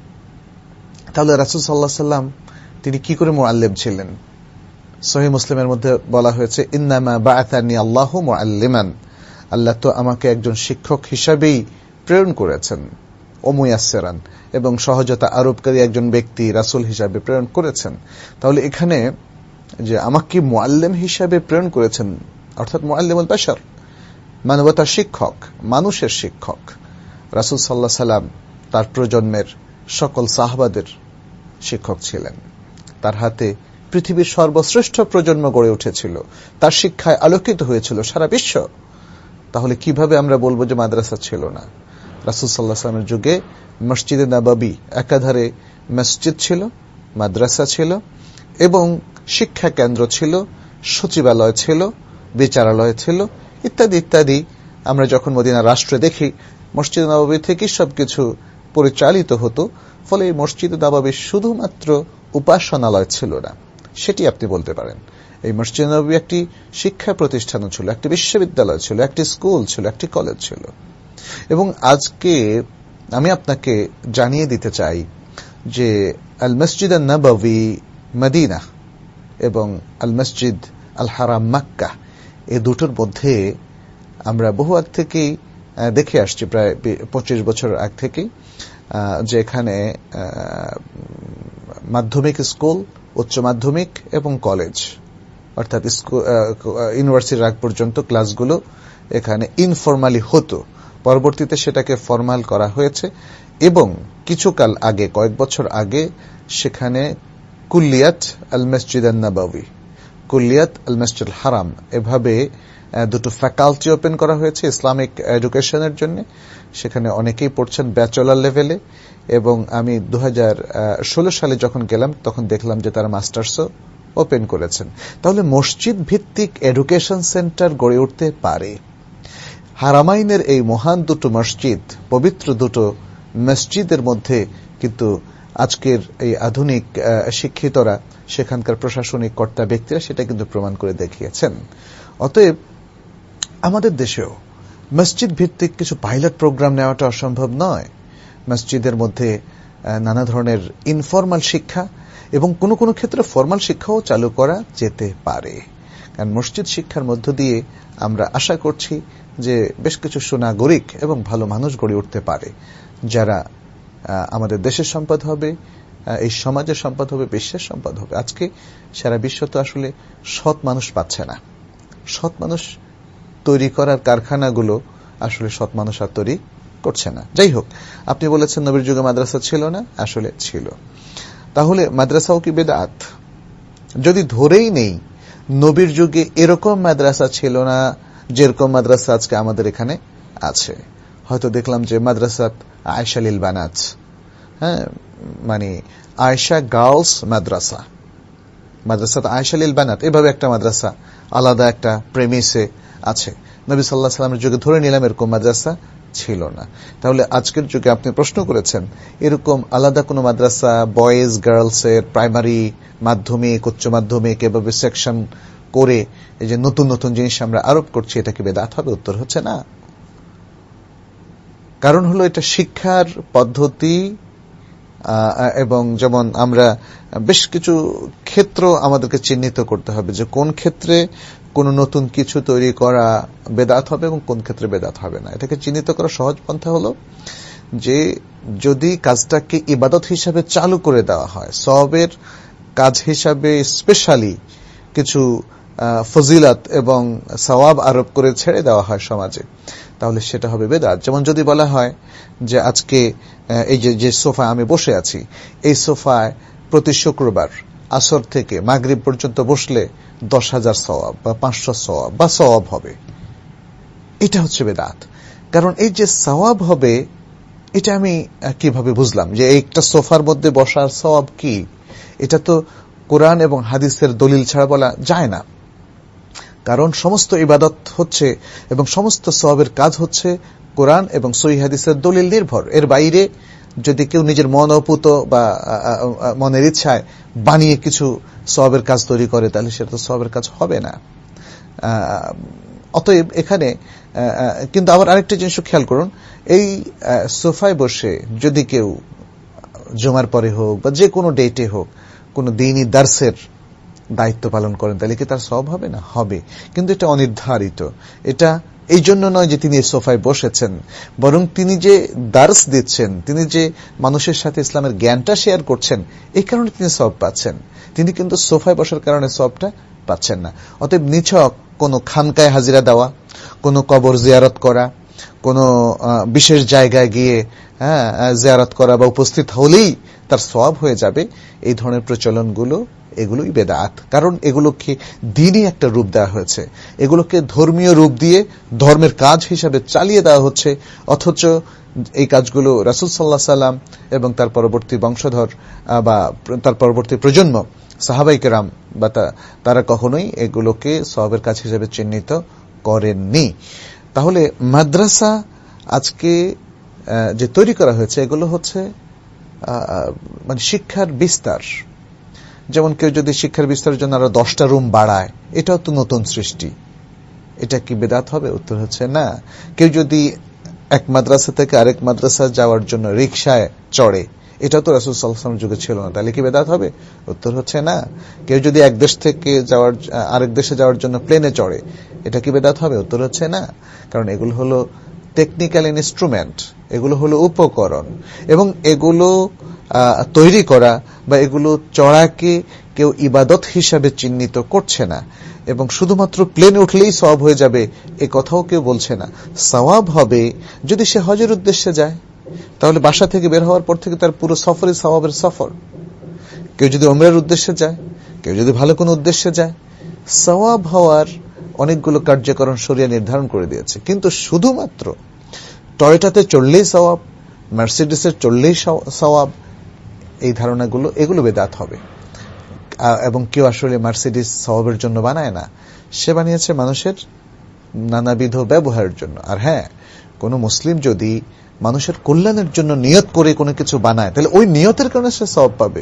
তাহলে রাসূল সাল্লাল্লাহু আলাইহি সাল্লাম তিনি কি করে মুআল্লিম ছিলেন? সহিহ মুসলিমের মধ্যে বলা হয়েছে, ইন্নামা বাআথানি আল্লাহু মুআল্লিমান, আল্লাহ তো আমাকে একজন শিক্ষক হিসাবেই প্রেরণ করেছেন, ও মুয়াসসিরান, এবং সহজতা আরোপকারী একজন ব্যক্তি রাসূল হিসাবে প্রেরণ করেছেন। তাহলে এখানে যে আমাকে মুআল্লিম হিসাবে প্রেরণ করেছেন, অর্থাৎ মুআল্লিমুল বাশার, মানবতার শিক্ষক, মানুষের শিক্ষক রাসূল সাল্লাল্লাহু আলাইহি সাল্লাম তার প্রজন্মের সকল সাহাবাদের শিক্ষক ছিলেন। তার হাতে পৃথিবীর সর্বশ্রেষ্ঠ প্রজন্ম গড়ে উঠেছিল, তার শিক্ষায় আলোকিত হয়েছিল সারা বিশ্ব। তাহলে কিভাবে আমরা বলবো যে মাদ্রাসা ছিল না? রাসূল সাল্লাল্লাহু আলাইহি সাল্লামের যুগে মসজিদে নববী একাধারে মসজিদ ছিল, মাদ্রাসা ছিল এবং শিক্ষা কেন্দ্র ছিল, সচিবালয় ছিল, বিচারালয় ছিল, ইত্যাদি ইত্যাদি। আমরা যখন মদিনা রাষ্ট্রে দেখি মসজিদে নববী থেকেই সবকিছু পরিচালিত হতো। ফলে এই মসজিদে নববী শুধুমাত্র উপাসনালয় ছিল না, সেটি আপনি বলতে পারেন। এই মসজিদে নববী একটি শিক্ষা প্রতিষ্ঠানও ছিল, একটি বিশ্ববিদ্যালয় ছিল, একটি স্কুল ছিল, একটি কলেজ ছিল। এবং আজকে আমি আপনাকে জানিয়ে দিতে চাই যে আল মসজিদ আন নববী মদিনা এবং আল মসজিদ আল হারাম মক্কা, এই দুটোর মধ্যে আমরা বহু আগ থেকেই দেখে আসছি, প্রায় পঁচিশ বছর আগ থেকেই, যে এখানে মাধ্যমিক স্কুল, উচ্চ মাধ্যমিক এবং কলেজ, অর্থাৎ ইউনিভার্সিটির আগ পর্যন্ত ক্লাসগুলো এখানে ইনফরমালি হতো। পরবর্তীতে সেটাকে ফরমাল করা হয়েছে এবং কিছুকাল আগে, কয়েক বছর আগে, সেখানে কুল্লিয়াত আল মসজিদ আন নববী, কুল্লিয়াত আল মসজিদ আল হারাম, এভাবে দুটো ফ্যাকাল্টি ওপেন করা হয়েছে ইসলামিক এডুকেশনের জন্য। সেখানে অনেকেই পড়ছেন ব্যাচেলর লেভেলে, এবং আমি দু হাজার ষোলো সালে যখন গেলাম তখন দেখলাম যে তারা মাস্টার্সও ওপেন করেছেন। তাহলে মসজিদ ভিত্তিক এডুকেশন সেন্টার গড়ে উঠতে পারে। হারামাইনের এই মহান দুটো মসজিদ, পবিত্র দুটো মসজিদের মধ্যে কিন্তু আজকের এই আধুনিক শিক্ষিতরা, সেখানকার প্রশাসনিক কর্তা ব্যক্তিরা সেটা কিন্তু প্রমাণ করে দেখিয়েছেন। অতএব আমাদের দেশেও মসজিদ ভিত্তিক কিছু পাইলট প্রোগ্রাম নেওয়াটা অসম্ভব নয়। মসজিদের মধ্যে নানা ধরনের ইনফরমাল শিক্ষা এবং কোনো কোনো ক্ষেত্রে ফরমাল শিক্ষাও চালু করা যেতে পারে। কারণ মসজিদ শিক্ষার মধ্য দিয়ে আমরা আশা করছি যে বেশ কিছু সুনাগরিক এবং ভালো মানুষ গড়ে উঠতে পারে, যারা আমাদের দেশের সম্পদ হবে, এই সমাজের সম্পদ হবে, বিশ্বের সম্পদ হবে। আজকে সারা বিশ্ব তো আসলে সৎ মানুষ পাচ্ছে না। সৎ মানুষ তৈরি করার কারখানাগুলো আসলে সৎ মানুষ আর তৈরি করছে না। যাই হোক, আপনি বলেছেন নবীর যুগে মাদ্রাসা ছিল না, আসলে ছিল। তাহলে মাদ্রাসাও কি বিদআত? যদি ধরেই নেই নবীর যুগে এরকম মাদ্রাসা ছিল না যেরকম মাদ্রাসা আজকে আমাদের এখানে আছে। হয়তো দেখলাম যে মাদ্রাসাত আয়েশা লিল বানাত, হ্যাঁ, মানে আয়েশা গার্লস মাদ্রাসা, মাদ্রাসাত আয়েশা লিল বানাত, এভাবে একটা মাদ্রাসা আলাদা একটা প্রেমিসে আছে। নবী সাল্লাল্লাহু আলাইহি ওয়াসাল্লামের যুগে ধরে নিলাম এরকম মাদ্রাসা ছিল না। তাহলে আজকের যুগে আপনি প্রশ্ন করেছেন এরকম আলাদা কোনো মাদ্রাসা বয়েজ গার্লস এর প্রাইমারি, মাধ্যমিক, উচ্চ মাধ্যমিক এভাবে সেকশন করে এই যে নতুন নতুন জিনিস আমরা আরোপ করছি, এটা কি বেদাত হবে? উত্তর হচ্ছে না। কারণ হলো এটা শিক্ষার পদ্ধতি, এবং যেমন আমরা বেশ কিছু ক্ষেত্র আমাদেরকে চিহ্নিত করতে হবে যে কোন ক্ষেত্রে কোন নতুন কিছু তৈরি করা বেদাত হবে এবং কোন ক্ষেত্রে বেদাত হবে না। এটাকে চিহ্নিত করা সহজ পন্থা হলো যে যদি কাজটাকে ইবাদত হিসাবে চালু করে দেওয়া হয়, সওয়াবের কাজ হিসাবে স্পেশালি কিছু ফজিলত এবং সওয়াব আরোপ করে ছেড়ে দেওয়া হয় সমাজে, তাহলে সেটা হবে বেদাত। যেমন যদি বলা হয় যে আজকে এই যে যে সোফায় আমি বসে আছি, এই সোফায় প্রতি শুক্রবার আসর থেকে মাগরিব পর্যন্ত বসলে দশ হাজার সওয়াব বা পাঁচশো সওয়াব বা সওয়াব হবে, এটা হচ্ছে বেদাত। কারণ এই যে সওয়াব হবে এটা আমি কিভাবে বুঝলাম যে একটা সোফার মধ্যে বসার সওয়াব কি? এটা তো কোরআন এবং হাদিসের দলিল ছাড়া বলা যায় না। কারণ সমস্ত ইবাদত হচ্ছে এবং সমস্ত সওয়াবের কাজ হচ্ছে কোরআন এবং সহিহ হাদিসের দলিল নির্ভর। এর বাইরে যদি কেউ নিজের মন অপুত বা মনের ইচ্ছায় বানিয়ে কিছু সওয়াবের কাজ তৈরি করে, তাহলে সেটা তো সওয়াবের কাজ হবে না। অতএব এখানে কিন্তু আবার আরেকটা জিনিস খেয়াল করুন, এই সোফায় বসে যদি কেউ জুমার পরে হোক বা যে কোনো ডেটে হোক কোনো দ্বীনি দার্সের দায়িত্ব পালন করেন, তাহলে কি তার সওয়াব হবে না? হবে, কিন্তু এটা অনির্ধারিত। এটা এই জন্য নয় যে তিনি এই সোফায় বসেছেন, বরং তিনি যে দার্স দিচ্ছেন, তিনি যে মানুষের সাথে ইসলামের জ্ঞানটা শেয়ার করছেন, এই কারণে তিনি সওয়াব পাচ্ছেন। তিনি কিন্তু সোফায় বসার কারণে সওয়াবটা পাচ্ছেন না। অতএব নিছক কোনো খানকায় হাজিরা দেওয়া, কোনো কবর জিয়ারত করা, কোনো বিশেষ জায়গায় গিয়ে হ্যাঁ জিয়ারত করা বা উপস্থিত হলেই তার সওয়াব হয়ে যাবে, এই ধরনের প্রচলনগুলো এগুলোই বেদাত। কারণ এগুলোকে দ্বীনি একটা রূপ দেওয়া হয়েছে, এগুলোকে ধর্মীয় রূপ দিয়ে ধর্মের কাজ হিসাবে চালিয়ে দেওয়া হচ্ছে, অথচ এই কাজগুলো রাসূল সাল্লাল্লাহু আলাইহি সাল্লাম এবং তার পরবর্তী বংশধর বা তার পরবর্তী প্রজন্ম সাহাবায়ে কেরাম বা তারা কখনোই এগুলোকে সওয়াবের কাজ হিসেবে চিহ্নিত করেননি। তাহলে মাদ্রাসা আজকে যে তৈরি করা হয়েছে এগুলো হচ্ছে মানে শিক্ষার বিস্তার। যেমন কেউ যদি শিক্ষার বিস্তারের জন্য আরো দশটা রুম বাড়ায়, এটাও তো নতুন সৃষ্টি, এটা কি বেদাত হবে? উত্তর হচ্ছে না। কেউ যদি এক মাদ্রাসা থেকে আরেক মাদ্রাসা যাওয়ার জন্য রিকশায় চড়ে, এটা তো রাসূল সাল্লাল্লাহু আলাইহি ওয়াসাল্লামের যুগে ছিল না, তাহলে কি বেদাত হবে? উত্তর হচ্ছে না। কেউ যদি এক দেশ থেকে যাওয়ার আরেক দেশে যাওয়ার জন্য প্লেনে চড়ে, এটা কি বেদাত হবে? উত্তর হচ্ছে না। কারণ এগুলো হলো টেকনিক্যাল ইনস্ট্রুমেন্ট, এগুলো হলো উপকরণ, এবং এগুলো তৈরি করা বা এগুলো চড়াকে কেউ ইবাদত হিসাবে চিহ্নিত করছে না। এবং শুধুমাত্র প্লেনে উঠলেই সওয়াব হয়ে যাবে এ কথাও কেউ বলছে না। সওয়াব হবে যদি সে হজের উদ্দেশ্যে যায়, তাহলে বাসা থেকে বের হওয়ার পর থেকে তার পুরো সফরই সওয়াবের সফর। কেউ যদি উমরার উদ্দেশ্যে যায়, কেউ যদি ভালো কোনো উদ্দেশ্যে যায়, সওয়াব হওয়ার অনেকগুলো কার্যকরণ শরিয়া নির্ধারণ করে দিয়েছে। কিন্তু শুধুমাত্র টয়োটাতে চড়লেই সওয়াব, মার্সিডিসের চড়লেই সওয়াব, এই ধারণাগুলো এগুলো বেদাত হবে। এবং কেউ আসলে মার্সিডিস সওয়াবের জন্য বানায় না, সে বানিয়েছে মানুষের নানাবিধ ব্যবহারের জন্য। আর হ্যাঁ, কোন মুসলিম যদি মানুষের কল্যাণের জন্য নিয়ত করে কোনো কিছু বানায়, তাহলে ওই নিয়তের কারণে সে সওয়াব পাবে।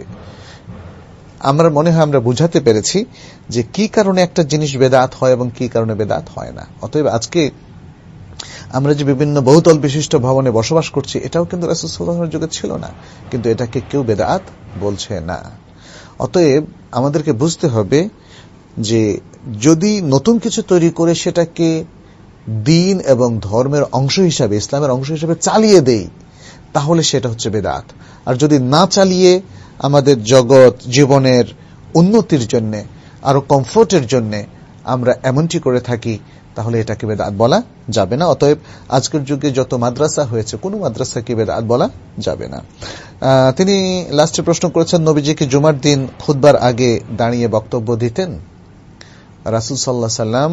আমার মনে হয় আমরা বুঝাতে পেরেছি যে কি কারণে একটা জিনিস বেদাত হয় এবং কি কারণে বেদাত হয় না। অতএব আজকে আমরা যে বিভিন্ন বহুতল বিশিষ্ট ভবনে বসবাস করছি, এটাও কিন্তু রাসূল সাল্লাল্লাহু আলাইহি ওয়াসাল্লামের যুগে ছিল না, কিন্তু এটাকে কেউ বেদাত বলছে না। অতএব আমাদেরকে বুঝতে হবে যে যদি নতুন কিছু তৈরি করে সেটাকে দ্বীন এবং ধর্মের অংশ হিসাবে, ইসলামের অংশ হিসাবে চালিয়ে দেই, তাহলে সেটা হচ্ছে বেদাত। আর যদি না চালিয়ে আমাদের জগৎ জীবনের উন্নতির জন্য, আরো কমফোর্টের জন্য আমরা এমনটি করে থাকি, তাহলে এটাকে বেদাত বলা যাবে না। অতএব আজকের যুগে যত মাদ্রাসা হয়েছে কোনো মাদ্রাসাকে বেদাত বলা যাবে না। তিনি লাস্টে প্রশ্ন করেছেন, নবীজি কি জুমার দিন খুতবার আগে দাঁড়িয়ে বক্তব্য দিতেন? রাসূল সাল্লাল্লাহু আলাইহি সাল্লাম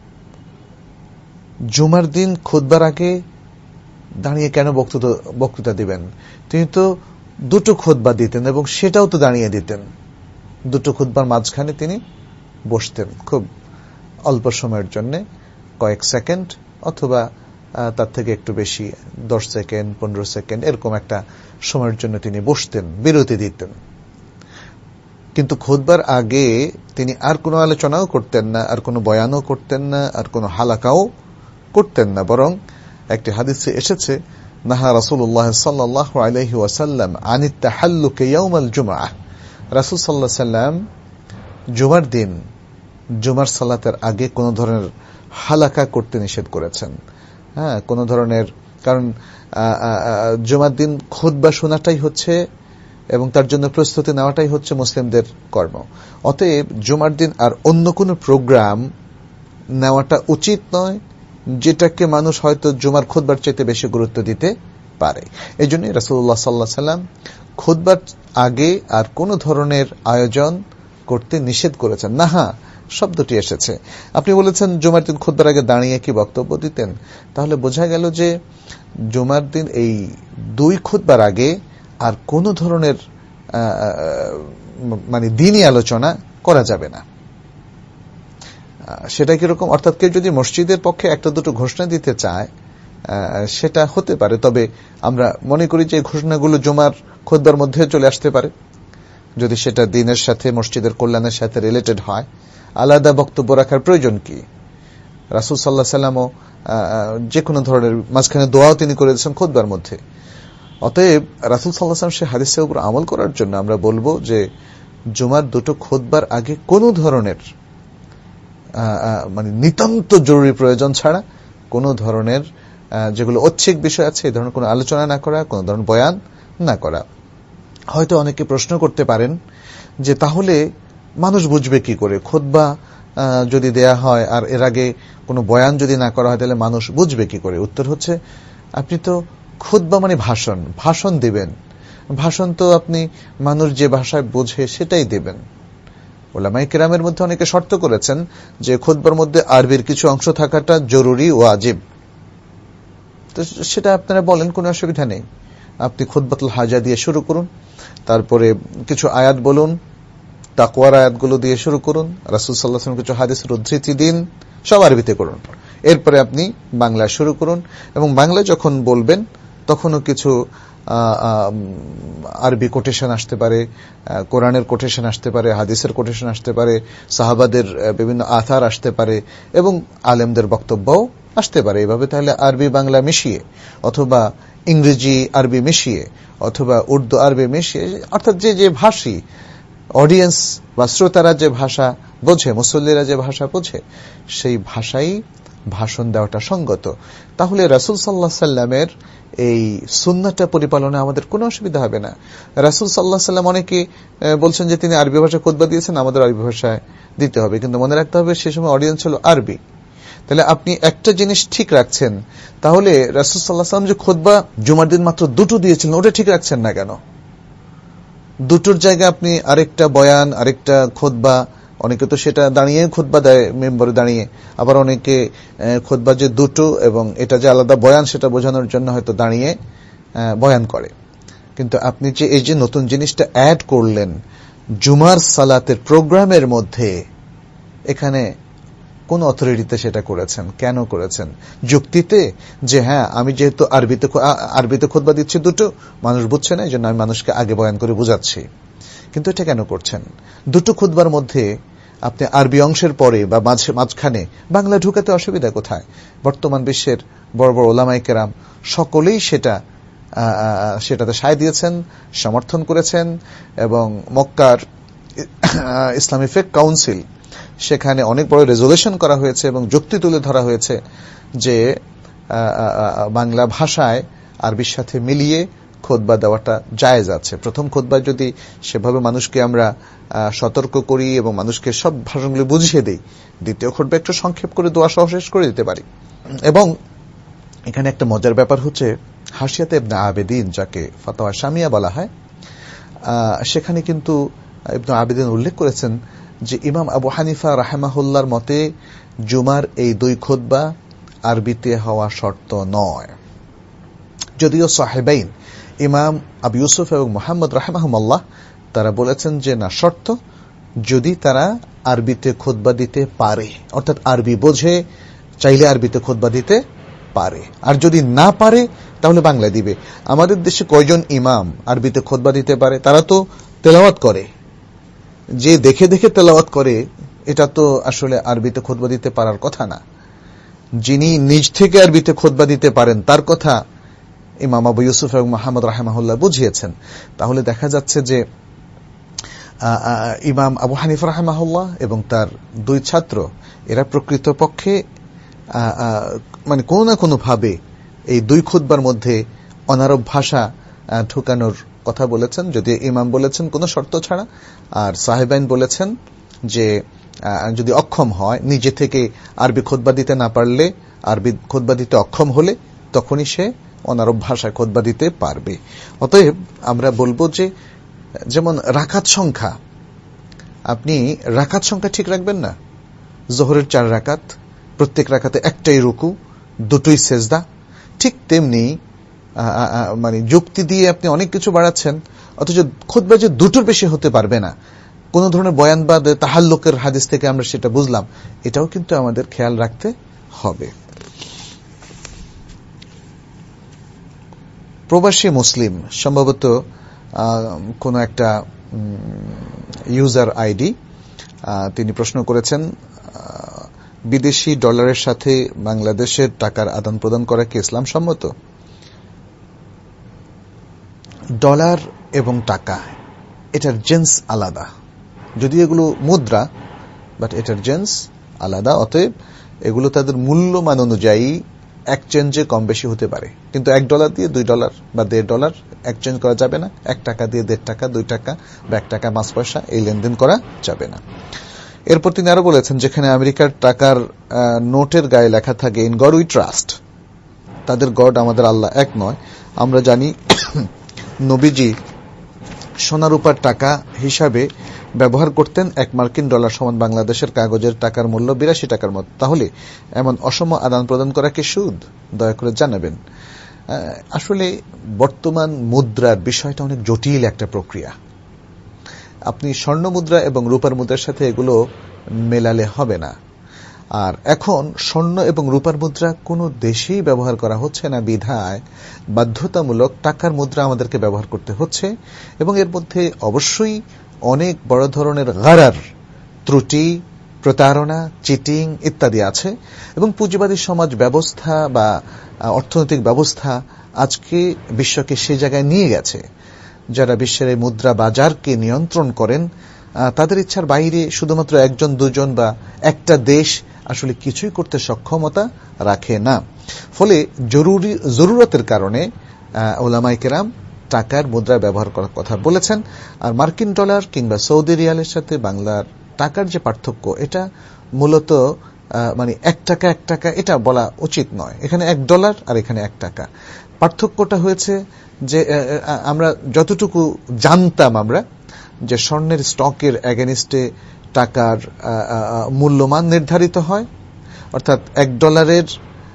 জুমার দিন খুতবার আগে দাঁড়িয়ে কেন বক্তৃতা দিবেন? তিনি তো দুটো খুতবা দিতেন এবং সেটাও তো দাঁড়িয়ে দিতেন। দুটো খুতবার মাঝখানে তিনি বসতেন খুব অল্প সময়ের জন্য, কয়েক সেকেন্ড অথবা তার থেকে একটু বেশি, দশ সেকেন্ড পনেরো সেকেন্ড এরকম একটা সময়ের জন্য তিনি বসতেন, বিরতি দিতেন। কিন্তু খুতবার আগে তিনি আর কোনো আলোচনাও করতেন না, আর কোনো বয়ানও করতেন না, আর কোনো হালাকাও করতেন না। বরং একটি হাদিসে এসেছে, নাহা রাসূলুল্লাহ সাল্লাল্লাহু আলাইহি ওয়াসাল্লাম আনিত তাহাল্লুক ইয়াউমাল জুমআহ। রাসূল সাল্লাল্লাহু আলাইহি ওয়াসাল্লাম জুমার দিন জুমার সালাতের আগে কোনো ধরনের হালাকা করতে নিষেধ করেছেন। হ্যাঁ, কোনো ধরনের, কারণ জুমার দিন খুতবা শোনাটাই হচ্ছে এবং তার জন্য প্রস্তুতি নেওয়াটাই হচ্ছে মুসলিমদের কর্ম। অতএব জুমার দিন আর অন্য কোনো প্রোগ্রাম নেওয়াটা উচিত নয়, যেটাকে মানুষ হয়তো জুমার খুতবার চাইতে বেশি গুরুত্ব দিতে পারে। এই জন্য রাসূলুল্লাহ সাল্লাল্লাহু আলাইহি ওয়াসাল্লাম খুতবার আগে আর কোনো ধরনের আয়োজন করতে নিষেধ করেছেন। নাহা শব্দটি এসেছে। আপনি বলেছেন জুমার দিন খুতবার আগে দাঁড়িয়ে কি বক্তব্য দিতেন, তাহলে বোঝা গেল যে জুমার দিন এই দুই খুতবার আগে আর কোনো ধরনের মানে দিনই আলোচনা করা যাবে না। সেটা কিরকম? অর্থাৎ কেউ যদি মসজিদের পক্ষে একটা দুটো ঘোষণা দিতে চায় সেটা হতে পারে, তবে আমরা মনে করি যে ঘোষণাগুলো জুমার খুতবার মধ্যে চলে আসতে পারে, যদি সেটা দিনের সাথে মসজিদের কল্যাণের সাথে রিলেটেড হয়। আলাদা বক্তব্য রাখার প্রয়োজন কি? রাসূল সাল্লাল্লাহু আলাইহি ওয়াসাল্লামও যে কোনো ধরনের মাঝখানে দোয়াও তিনি করে দিয়েছেন খুতবার মধ্যে। অতএব রাসূল সাল্লাল্লাহু আলাইহি ওয়াসাল্লাম সে হাদিসের উপর আমল করার জন্য আমরা বলবো যে জুমার দুটো খুতবার আগে কোনো ধরনের মানে নিতান্ত জরুরি প্রয়োজন ছাড়া কোনো ধরনের যেগুলো ঐচ্ছিক বিষয় আছে এই ধরনের কোনো আলোচনা না করা, কোনো ধরনের বয়ান না করা। হয়তো অনেকে প্রশ্ন করতে পারেন যে তাহলে মানুষ বুঝবে কি করে? খুতবা যদি দেয়া হয় আর এর আগে কোনো বয়ান যদি না করা হয় তাহলে মানুষ বুঝবে কি করে? উত্তর হচ্ছে, আপনি তো খুতবা মানে ভাষণ, ভাষণ দিবেন। ভাষণ তো আপনি মানুষ যে ভাষায় বোঝে সেটাই দেবেন। উলামায়ে কেরামের মধ্যে অনেকে শর্ত করেছেন যে খুতবার মধ্যে আরবির কিছু অংশ থাকাটা জরুরি ও ওয়াজিব। তো সেটা আপনারা বলেন, কোনো অসুবিধা নেই। আপনি খুতবাতুল হাজা দিয়ে শুরু করুন, তারপরে কিছু আয়াত বলুন, তাকওয়ার আয়াতগুলো দিয়ে শুরু করুন, রাসূল সাল্লাল্লাহু আলাইহি ওয়াসাল্লাম কিছু হাদিসের উদ্ধৃতি দিন, সব আরবিতে করুন। এরপরে আপনি বাংলা শুরু করুন এবং বাংলা যখন বলবেন তখনও কিছু আরবি কোটেশন আসতে পারে, কোরআনের কোটেশন আসতে পারে, হাদিসের কোটেশন আসতে পারে, সাহাবাদের বিভিন্ন আথার আসতে পারে এবং আলেমদের বক্তব্যও আসতে পারে। এভাবে তাহলে আরবি বাংলা মিশিয়ে অথবা ইংরেজি আরবি মিশিয়ে অথবা উর্দু আরবি মিশিয়ে, অর্থাৎ যে যে ভাষী অডিয়েন্স বা শ্রোতারা যে ভাষা বোঝে, মুসল্লিরা যে ভাষা বোঝে, সেই ভাষাই ভাষণ দেওয়াটা সঙ্গত। তাহলে রাসূল সাল্লাল্লাহু আলাইহি সাল্লামের এই সুন্নাহটা পরিপালনে আমাদের কোনো অসুবিধা হবে না। রাসূল সাল্লাল্লাহু আলাইহি সাল্লাম অনেকে বলছেন যে তিনি আরবি ভাষায় খুতবা দিয়েছেন, আমাদের আরবি ভাষায় দিতে হবে, কিন্তু মনে রাখতে হবে সে সময় অডিয়েন্স হলো আরবি। তাহলে আপনি একটা জিনিস ঠিক রাখছেন, তাহলে রাসূল সাল্লাল্লাহু আলাইহি সাল্লাম যে খুতবা জুমার দিন মাত্র দুটো দিয়েছিলেন ওটা ঠিক রাখছেন না কেন? দুটোর জায়গায় আপনি আরেকটা বয়ান, আরেকটা খুতবা, অনেকে তো সেটা দাঁড়িয়ে খুতবা দেয় মেম্বারে দাঁড়িয়ে, আবার অনেকে খুতবা যে দুটো এবং এটা যে আলাদা বয়ান সেটা বোঝানোর জন্য হয়তো দাঁড়িয়ে বয়ান করে। কিন্তু আপনি যে এই যে নতুন জিনিসটা অ্যাড করলেন জুমার সালাতের প্রোগ্রামের মধ্যে, এখানে কোন অথরিটিতে সেটা করেছেন, কেন করেছেন? যুক্তিতে যে হ্যাঁ আমি যেহেতু আরবিতে আরবিতে খুতবা দিচ্ছি দুটো, মানুষ বুঝছে না এই জন্য আমি মানুষকে আগে বয়ান করে বুঝাচ্ছি। কিন্তু এটা কেন করছেন? দুটো খুতবার মধ্যে আপনি আরবি অংশের পরে বা মাঝে মাঝখানে বাংলা ঢুকাতে অসুবিধা কোথায়? বর্তমান বিশ্বের বড় বড় ওলামায়ে কেরাম সকলেই সেটা সেটাতে সায় দিয়েছেন, সমর্থন করেছেন এবং মক্কার ইসলামী ফিকহ কাউন্সিল সেখানে অনেক বড় রেজুলেশন করা হয়েছে এবং যুক্তি তুলে ধরা হয়েছে যে বাংলা ভাষায় আরবির সাথে মিলিয়ে খুতবা দেওয়াটা জায়েজ আছে। প্রথম খুতবা যদি সেভাবে মানুষকে আমরা সতর্ক করি এবং মানুষকে সব ভাষণগুলো বুঝিয়ে দিই, দ্বিতীয় খুতবা একটু সংক্ষেপ করে দোয়া সহ শেষ করে দিতে পারি। এবং এখানে একটা মজার ব্যাপার হচ্ছে হাসিয়াতে ইবনে আবেদিন, যাকে ফাতোয়া শামিয়া বলা হয়, সেখানে কিন্তু ইবনে আবেদিন উল্লেখ করেছেন যে ইমাম আবু হানিফা রাহিমাহুল্লাহর মতে জুমার এই দুই খুতবা আরবিতে হওয়া শর্ত নয়। যদিও সাহেবাইন ইমাম আবু ইউসুফ এবং মুহাম্মদ রাহিমাহুল্লাহ তারা বলেছেন যে না, শর্ত যদি তারা আরবিতে খুতবা দিতে পারে, অর্থাৎ আরবি বোঝে, চাইলে আরবিতে খুতবা দিতে পারে, আর যদি না পারে তাহলে বাংলা দিবে। আমাদের দেশে কয়জন ইমাম আরবিতে খুতবা দিতে পারে? তারা তো তেলাওয়াত করে, যে দেখে দেখে তেলাওয়াত করে, এটা তো আসলে আরবিতে খুতবা দিতে পারার কথা না। যিনি নিজ থেকে আরবিতে খুতবা দিতে পারেন তার কথা ইমাম আবু ইউসুফ এবং মুহাম্মদ রাহিমাহুল্লাহ বুঝিয়েছেন। তাহলে দেখা যাচ্ছে যে ইমাম আবু হানিফা রাহিমাহুল্লাহ এবং তার দুই ছাত্র এরা প্রকৃতপক্ষে মানে কোনো না কোনো ভাবে এই দুই খুতবার মধ্যে অনারব ভাষা ঢুকানোর কথা বলেছেন, যদি ইমাম বলেছেন কোনো শর্ত ছাড়া, আর সাহেবাইন বলেছেন যে যদি অক্ষম হয়, নিজে থেকে আরবি খুতবা দিতে না পারলে, আরবি খুতবা দিতে অক্ষম হলে তখনই সে অনারব ভাষায় খুতবা দিতে পারবে। অতএব আমরা বলবো যে যেমন রাকাত সংখ্যা, আপনি রাকাত সংখ্যা ঠিক রাখবেন না। জোহরের চার রাকাত, প্রত্যেক রাকাতে একটাই রুকু, দুটোই সেজদা, ঠিক তেমনি মানে যুক্তি দিয়ে আপনি অনেক কিছু বাড়াচ্ছেন, অথচ খুতবা যে দুটোর বেশি হতে পারবে না, কোন ধরনের বয়ান বা তাহাল্লুকের হাদিস থেকে আমরা সেটা বুঝলাম, এটাও কিন্তু আমাদের খেয়াল রাখতে হবে। প্রবাসী মুসলিম, সম্ভবত কোন একটা ইউজার আইডি, তিনি প্রশ্ন করেছেন বিদেশি ডলারের সাথে বাংলাদেশের টাকার আদান প্রদান করা কি ইসলাম সম্মত? ডলার এবং টাকা এটার জেন্স আলাদা, যদি এগুলো মুদ্রা, বাট এটার জেন্স আলাদা। অতএব এগুলো তাদের মূল্যমান অনুযায়ী এক্সচেঞ্জে কম বেশি হতে পারে, কিন্তু এক ডলার দিয়ে দুই ডলার বা দেড় ডলার এক্সচেঞ্জ করা যাবে না, এক টাকা দিয়ে দেড় টাকা, দুই টাকা বা এক টাকা পাঁচ পয়সা এই লেনদেন করা যাবে না। এরপর তিনি আরো বলেছেন, যেখানে আমেরিকার টাকার নোটের গায়ে লেখা থাকে ইন গড উই ট্রাস্ট, তাদের গড আমাদের আল্লাহ এক নয়। আমরা জানি নবীজি সোনা রূপার টাকা হিসাবে ব্যবহার করতেন এক মার্কিন ডলার সমান বাংলাদেশের কাগজের টাকার মূল্য বিরাশি টাকার মতো। তাহলে এমন অসম আদান প্রদান করা কি সুদ? দয়া করে জানাবেন। আসলে বর্তমান মুদ্রার বিষয়টা অনেক জটিল একটা প্রক্রিয়া। আপনি স্বর্ণ মুদ্রা এবং রূপার মুদ্রার সাথে এগুলো মেলালে হবে না। আর এখন স্বর্ণ এবং রূপার মুদ্রা কোনো দেশেই ব্যবহার করা হচ্ছে না বিধায় বাধ্যতামূলক টাকার মুদ্রা আমাদেরকে ব্যবহার করতে হচ্ছে, এবং এর মধ্যে অবশ্যই অনেক বড় ধরনের গারার, ত্রুটি, প্রতারণা, চিটিং ইত্যাদি আছে। এবং পুঁজিবাদী সমাজ ব্যবস্থা বা অর্থনৈতিক ব্যবস্থা আজকে বিশ্বকে সে জায়গায় নিয়ে গেছে, যারা বিশ্বের এই মুদ্রা বাজারকে নিয়ন্ত্রণ করেন, তাদের ইচ্ছার বাইরে শুধুমাত্র একজন দুজন বা একটা দেশ আসলে কিছুই করতে সক্ষমতা রাখে না। ফলে জরুরি জরুরতের কারণে উলামায়ে কেরাম টাকার মুদ্রা ব্যবহার করার কথা বলেছেন। আর মার্কিন ডলার কিংবা সৌদি রিয়ালের সাথে বাংলার টাকার যে পার্থক্য, এটা মূলত মানে এক টাকা এক টাকা এটা বলা উচিত নয়। এখানে এক ডলার আর এখানে এক টাকা, পার্থক্যটা হয়েছে যে আমরা যতটুকু জানতাম আমরা যে স্বর্ণের স্টকের এগেনিস্টে টাকার মূল্যমান নির্ধারিত হয়, অর্থাৎ এক ডলারের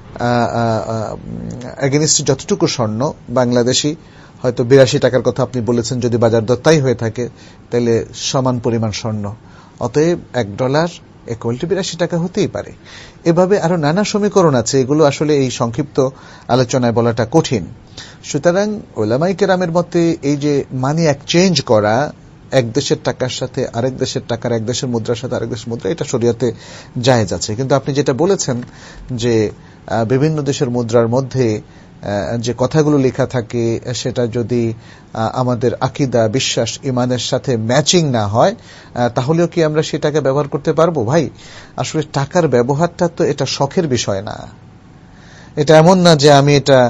এগেনিস্টে যতটুকু স্বর্ণ, বাংলাদেশি হয়তো বিরাশি টাকার কথা আপনি বলেছেন, যদি বাজার দর তাই হয়ে থাকে তাহলে সমান পরিমাণ স্বর্ণ, অতএব এক ডলার ইকুয়ালটি বিরাশি টাকা হতেই পারে। এভাবে আরো নানা সমীকরণ আছে, এগুলো আসলে এই সংক্ষিপ্ত আলোচনায় বলাটা কঠিন। সুতরাং উলামায়ে কেরামের মতে এই যে মানি এক্সচেঞ্জ করা, এক দেশের টাকার সাথে আরেক দেশের টাকার, এক দেশের মুদ্রার সাথে আরেক দেশের মুদ্রা, এটা শরীয়তে জায়েজ আছে। কিন্তু আপনি যেটা বলেছেন যে বিভিন্ন দেশের মুদ্রার মধ্যে যে কথাগুলো লেখা থাকে সেটা যদি আমাদের আকীদা, বিশ্বাস, ইমানের সাথে ম্যাচিং না হয়, তাহলেও কি আমরা সেটাকে ব্যবহার করতে পারবো? ভাই, আসলে টাকার ব্যবহারটা তো এটা শখের বিষয় না। এটা এমন না যে আমি এটা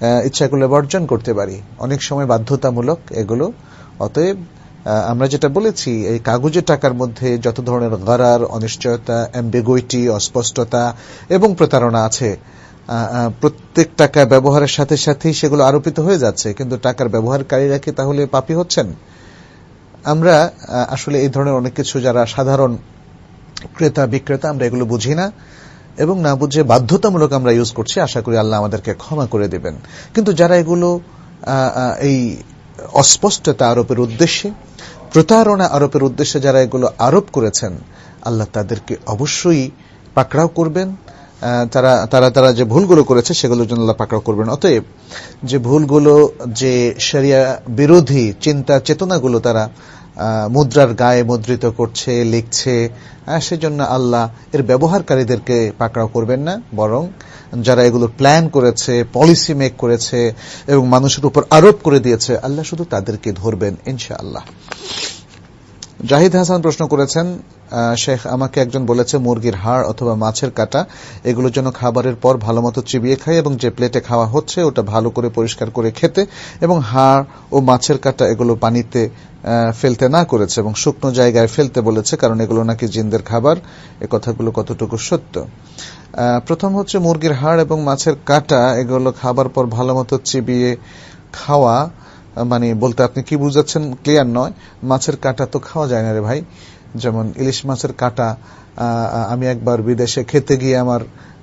ইচ্ছা করলে বর্জন করতে পারি, অনেক সময় বাধ্যতামূলক এগুলো। অতএব আমরা যেটা বলেছি, এই কাগজের টাকার মধ্যে যত ধরনের গরার, অনিশ্চয়তা, অ্যাম্বিগুইটি, অস্পষ্টতা এবং প্রতারণা আছে, প্রত্যেক টাকা ব্যবহারের সাথে সাথেই সেগুলো আরোপিত হয়ে যাচ্ছে। কিন্তু টাকার ব্যবহারকারীরা কি তাহলে পাপী হচ্ছেন? আমরা আসলে এই ধরনের অনেক কিছু, যারা সাধারণ ক্রেতা বিক্রেতা, আমরা এগুলো বুঝি না এবং না বুঝে বাধ্যতামূলক আমরা ইউজ করছি। আশা করি আল্লাহ আমাদেরকে ক্ষমা করে দেবেন। কিন্তু যারা এগুলো এই অস্পষ্টতা আরোপের উদ্দেশ্যে, প্রতারণা আরোপের উদ্দেশ্যে যারা এগুলো আরোপ করেছেন, আল্লাহ তাদেরকে অবশ্যই পাকড়াও করবেন। তারা তারা তারা যে ভুলগুলো করেছে সেগুলোর জন্য আল্লাহ পাকড়াও করবেন। অতএব যে ভুলগুলো, যে শরিয়া বিরোধী চিন্তা চেতনাগুলো তারা মুদ্রার গায়ে মুদ্রিত করছে, লিখছে, সেজন্য আল্লাহ এর ব্যবহারকারীদেরকে পাকড়াও করবেন না, বরং যারা এগুলো প্ল্যান করেছে, পলিসি মেক করেছে এবং মানুষের উপর আরোপ করে দিয়েছে, আল্লাহ শুধু তাদেরকে ধরবেন ইনশাআল্লাহ। জাহিদ হাসান প্রশ্ন করেছেন, শেখ, আমাকে একজন বলেছে মুরগির হাড় অথবা মাছের কাটা এগুলো যেন খাবারের পর ভালো মতো চিবিয়ে খায় এবং যে প্লেটে খাওয়া হচ্ছে ওটা ভালো করে পরিষ্কার করে খেতে, এবং হাড় ও মাছের কাটা এগুলো পানিতে ফেলতে না করেছে এবং শুকনো জায়গায় ফেলতে বলেছে, কারণ এগুলো নাকি জিনদের খাবার। এ কথাগুলো কতটুকু সত্য? প্রথম হচ্ছে, মুরগির হাড় এবং মাছের কাটা এগুলো খাবার পর ভালো মতো চিবিয়ে খাওয়া মানে বলতে আপনি কি বুঝাচ্ছেন ক্লিয়ার নয়। মাছের কাটা তো খাওয়া যায় না রে ভাই। যেমন ইলিশ মাছের কাটা, আমি একবার বিদেশে খেতে গিয়ে আমার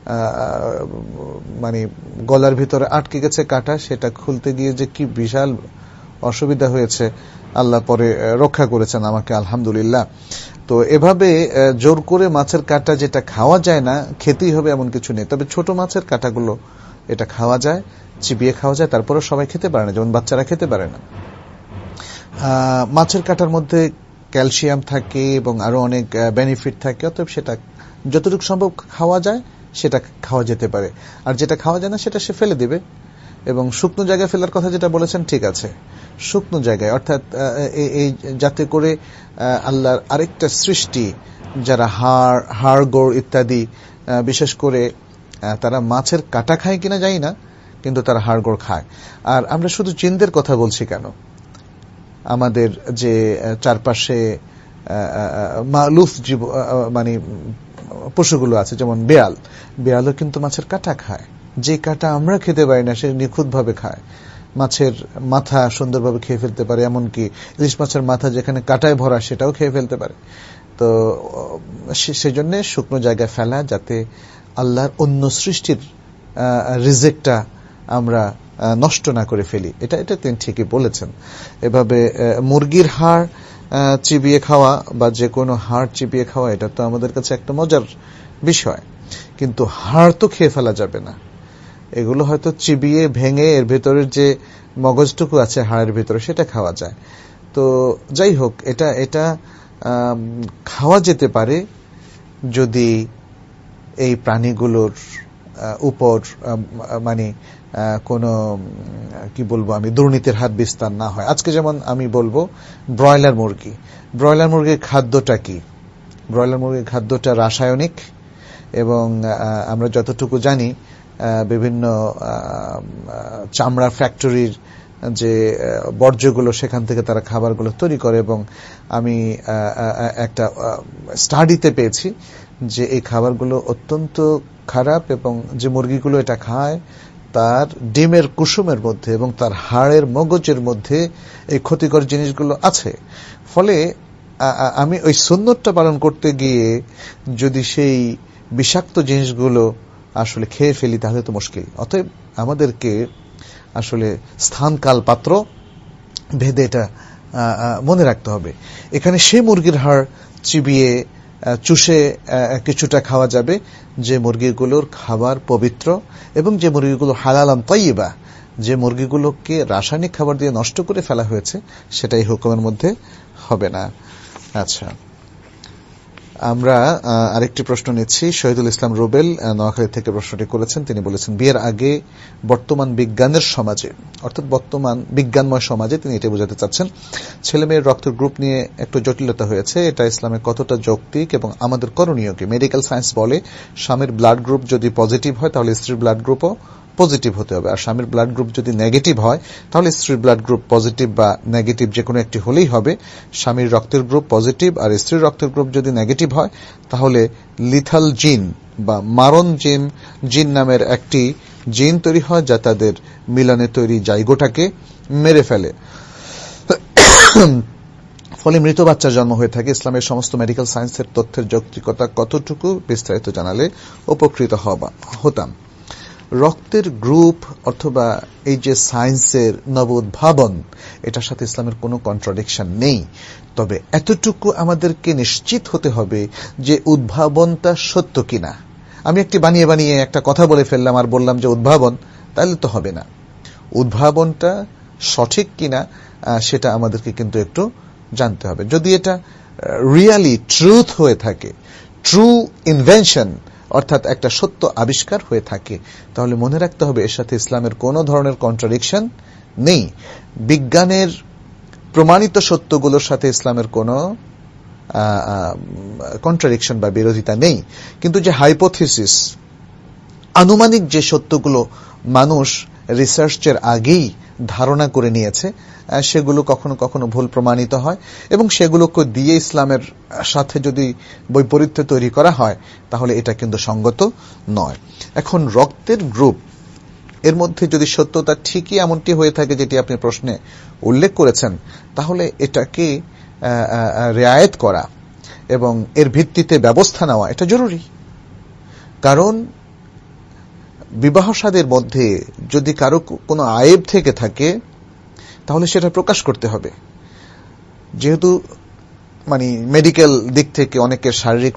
মানে গলার ভিতরে আটকে গেছে কাটা, সেটা খুলতে গিয়ে যে কি বিশাল অসুবিধা হয়েছে, আল্লাহ পরে রক্ষা করেছেন আমাকে, আলহামদুলিল্লাহ। তো এভাবে জোর করে মাছের কাটা যেটা খাওয়া যায় না, খেতেই হবে এমন কিছু নেই। তবে ছোট মাছের কাটাগুলো এটা খাওয়া যায়, চিবিয়ে খাওয়া যায়, তারপরে সবাই খেতে পারে না, যেমন বাচ্চারা খেতে পারে না। মাছের কাটার মধ্যে ক্যালসিয়াম থাকে এবং আরো অনেক বেনিফিট থাকে, অতএব সেটা যতটুকু সম্ভব খাওয়া যায় সেটা খাওয়া যেতে পারে। আর যেটা খাওয়া যায় না সেটা সে ফেলে দিবে। এবং শুকনো জায়গায় ফেলার কথা যেটা বলেছেন, ঠিক আছে, শুকনো জায়গায়, অর্থাৎ এই যাতে করে আল্লাহর আরেকটা সৃষ্টি, যারা হাড় হাড় গোড় ইত্যাদি, বিশেষ করে তারা মাছের কাটা খায় কিনা জানি না, কিন্তু তারা হাড় গোড় খায়। আর আমরা শুধু জিনদের কথা বলছি কেন, আমাদের যে চারপাশে মালুফ জীব মানে পশুগুলো আছে, যেমন বেড়াল, বেড়ালও কিন্তু মাছের কাটা খায়। যে কাটা আমরা খেতে পারি না সে নিখুঁতভাবে খায়। মাছের মাথা সুন্দরভাবে খেয়ে ফেলতে পারে, এমনকি ইলিশ মাছের মাথা যেখানে কাটায় ভরা সেটাও খেয়ে ফেলতে পারে। তো সেজন্য শুকনো জায়গায় ফেলা, যাতে আল্লাহর অন্য সৃষ্টির রিজেকটা আমরা নষ্ট না করে ফেলি, এটা এটা তিনি ঠিকই বলেছেন। এভাবে মুরগির হাড় চিবিয়ে খাওয়া বা যে কোনো হাড় চিবিয়ে খাওয়া, এটা তো আমাদের কাছে একটা মজার বিষয়, কিন্তু হাড় তো খেয়ে ফেলা যাবে না। এগুলো হয়তো চিবিয়ে ভেঙে এর ভেতরের যে মগজটুকু আছে হাড়ের ভেতরে সেটা খাওয়া যায়। তো যাই হোক, এটা এটা খাওয়া যেতে পারে যদি এই প্রাণীগুলোর উপর মানে কোনো কি বলবো আমি দুর্নীতির হাত বিস্তার না হয়। আজকে যেমন আমি বলবো ব্রয়লার মুরগি, ব্রয়লার মুরগির খাদ্যটা কি? ব্রয়লার মুরগির খাদ্যটা রাসায়নিক এবং আমরা যতটুকু জানি বিভিন্ন চামড়া ফ্যাক্টরির যে বর্জ্যগুলো সেখান থেকে তারা খাবারগুলো তৈরি করে, এবং আমি একটা স্টাডিতে পেয়েছি যে এই খাবারগুলো অত্যন্ত খারাপ, এবং যে মুরগিগুলো এটা খায় তার ডিমের কুসুমের মধ্যে এবং তার হাড়ের মগজের মধ্যে এই ক্ষতিকর জিনিসগুলো আছে। ফলে আমি ওই সুন্নতটা পালন করতে গিয়ে যদি সেই বিষাক্ত জিনিসগুলো আসলে খেয়ে ফেলি তাহলে তো মুশকিল। অতএব আমাদেরকে আসলে স্থান কাল পাত্র ভেদে এটা মনে রাখতে হবে। এখানে সেই মুরগির হাড় চিবিয়ে চুষে কিছুটা খাওয়া যাবে যে মুরগিগুলোর খাবার পবিত্র এবং যে মুরগিগুলো হালালান তাইয়্যিবা, যে মুরগিগুলোকে রাসায়নিক খাবার দিয়ে নষ্ট করে ফেলা হয়েছে সেটাই হুকুমের মধ্যে হবে না। আচ্ছা, আমরা আরেকটি প্রশ্ন নিচ্ছি। শহীদুল ইসলাম রুবেল নোয়াখালী থেকে প্রশ্নটি করেছেন। তিনি বলেছেন, বিয়ের আগে বর্তমান বিজ্ঞানের সমাজে, অর্থাৎ বর্তমান বিজ্ঞানময় সমাজে তিনি এটা বোঝাতে চাচ্ছেন, ছেলে মেয়ের রক্তের গ্রুপ নিয়ে একটু জটিলতা হয়েছে, এটা ইসলামে কতটা যৌক্তিক এবং আমাদের করণীয় কি? মেডিকেল সায়েন্স বলে স্বামীর ব্লাড গ্রুপ যদি পজিটিভ হয় তাহলে স্ত্রীর ব্লাড গ্রুপও পজিটিভ হতে হবে। আর স্বামীর ব্লাড গ্রুপ যদি নেগেটিভ হয় তাহলে স্ত্রীর ব্লাড গ্রুপ পজিটিভ বা নেগেটিভ যে কোনো একটি হলেই হবে। স্বামীর রক্তের গ্রুপ পজিটিভ আর স্ত্রীর রক্তের গ্রুপ যদি নেগেটিভ হয় তাহলে লিথাল জিন বা মারণ জিন জিন নামের একটি জিন তৈরি হয় যা তাদের মিলনে তৈরি জাইগোটাকে মেরে ফেলে, ফলে মৃত বাচ্চার জন্ম হয়ে থাকে। ইসলামের সমস্ত মেডিকেল সায়েন্সের তথ্যের যৌক্তিকতা কতটুকু বিস্তারিত জানালে উপকৃত হতাম। রক্তের গ্রুপ অথবা এই যে সায়েন্সের নব উদ্ভাবন, এটার সাথে ইসলামের কোনো কন্ট্রাডিকশন নেই। তবে এতটুকু আমাদেরকে নিশ্চিত হতে হবে যে উদ্ভাবনটা সত্য কিনা। আমি একটি বানিয়ে বানিয়ে একটা কথা বলে ফেললাম আর বললাম যে উদ্ভাবন, তাহলে তো হবে না। উদ্ভাবনটা সঠিক কিনা সেটা আমাদেরকে কিন্তু একটু জানতে হবে। যদি এটা রিয়ালি ট্রুথ হয়ে থাকে, ট্রু ইনভেনশন অর্থাৎ একটা সত্য আবিষ্কার হয়ে থাকে, তাহলে মনে রাখতে হবে এর সাথে ইসলামের কোনো ধরনের কন্ট্রাডিকশন নেই। বিজ্ঞানের প্রমাণিত সত্যগুলোর সাথে ইসলামের কোনো কন্ট্রাডিকশন বা বিরোধিতা নেই। কিন্তু যে হাইপোথিসিস, আনুমানিক যে সত্যগুলো মানুষ রিসার্চের আগেই ধারণা করে নিয়েছে, সেগুলো কখনো কখনো ভুল প্রমাণিত হয় এবং সেগুলোকে দিয়ে ইসলামের সাথে যদি বৈপরীত্য তৈরি করা হয় তাহলে এটা কিন্তু সঙ্গত নয়। এখন রক্তের গ্রুপ এর মধ্যে যদি সত্যতা ঠিকই এমনটি হয়ে থাকে যেটি আপনি প্রশ্নে উল্লেখ করেছেন, তাহলে এটাকে রিয়ায়েত করা এবং এর ভিত্তিতে ব্যবস্থা নেওয়া এটা জরুরি। কারণ বিবাহ সাদের মধ্যে যদি কারো কোনো আয়েব থেকে থাকে তাহলে সেটা প্রকাশ করতে হবে। যেহেতু মানে মেডিকেল দিক থেকে অনেকের শারীরিক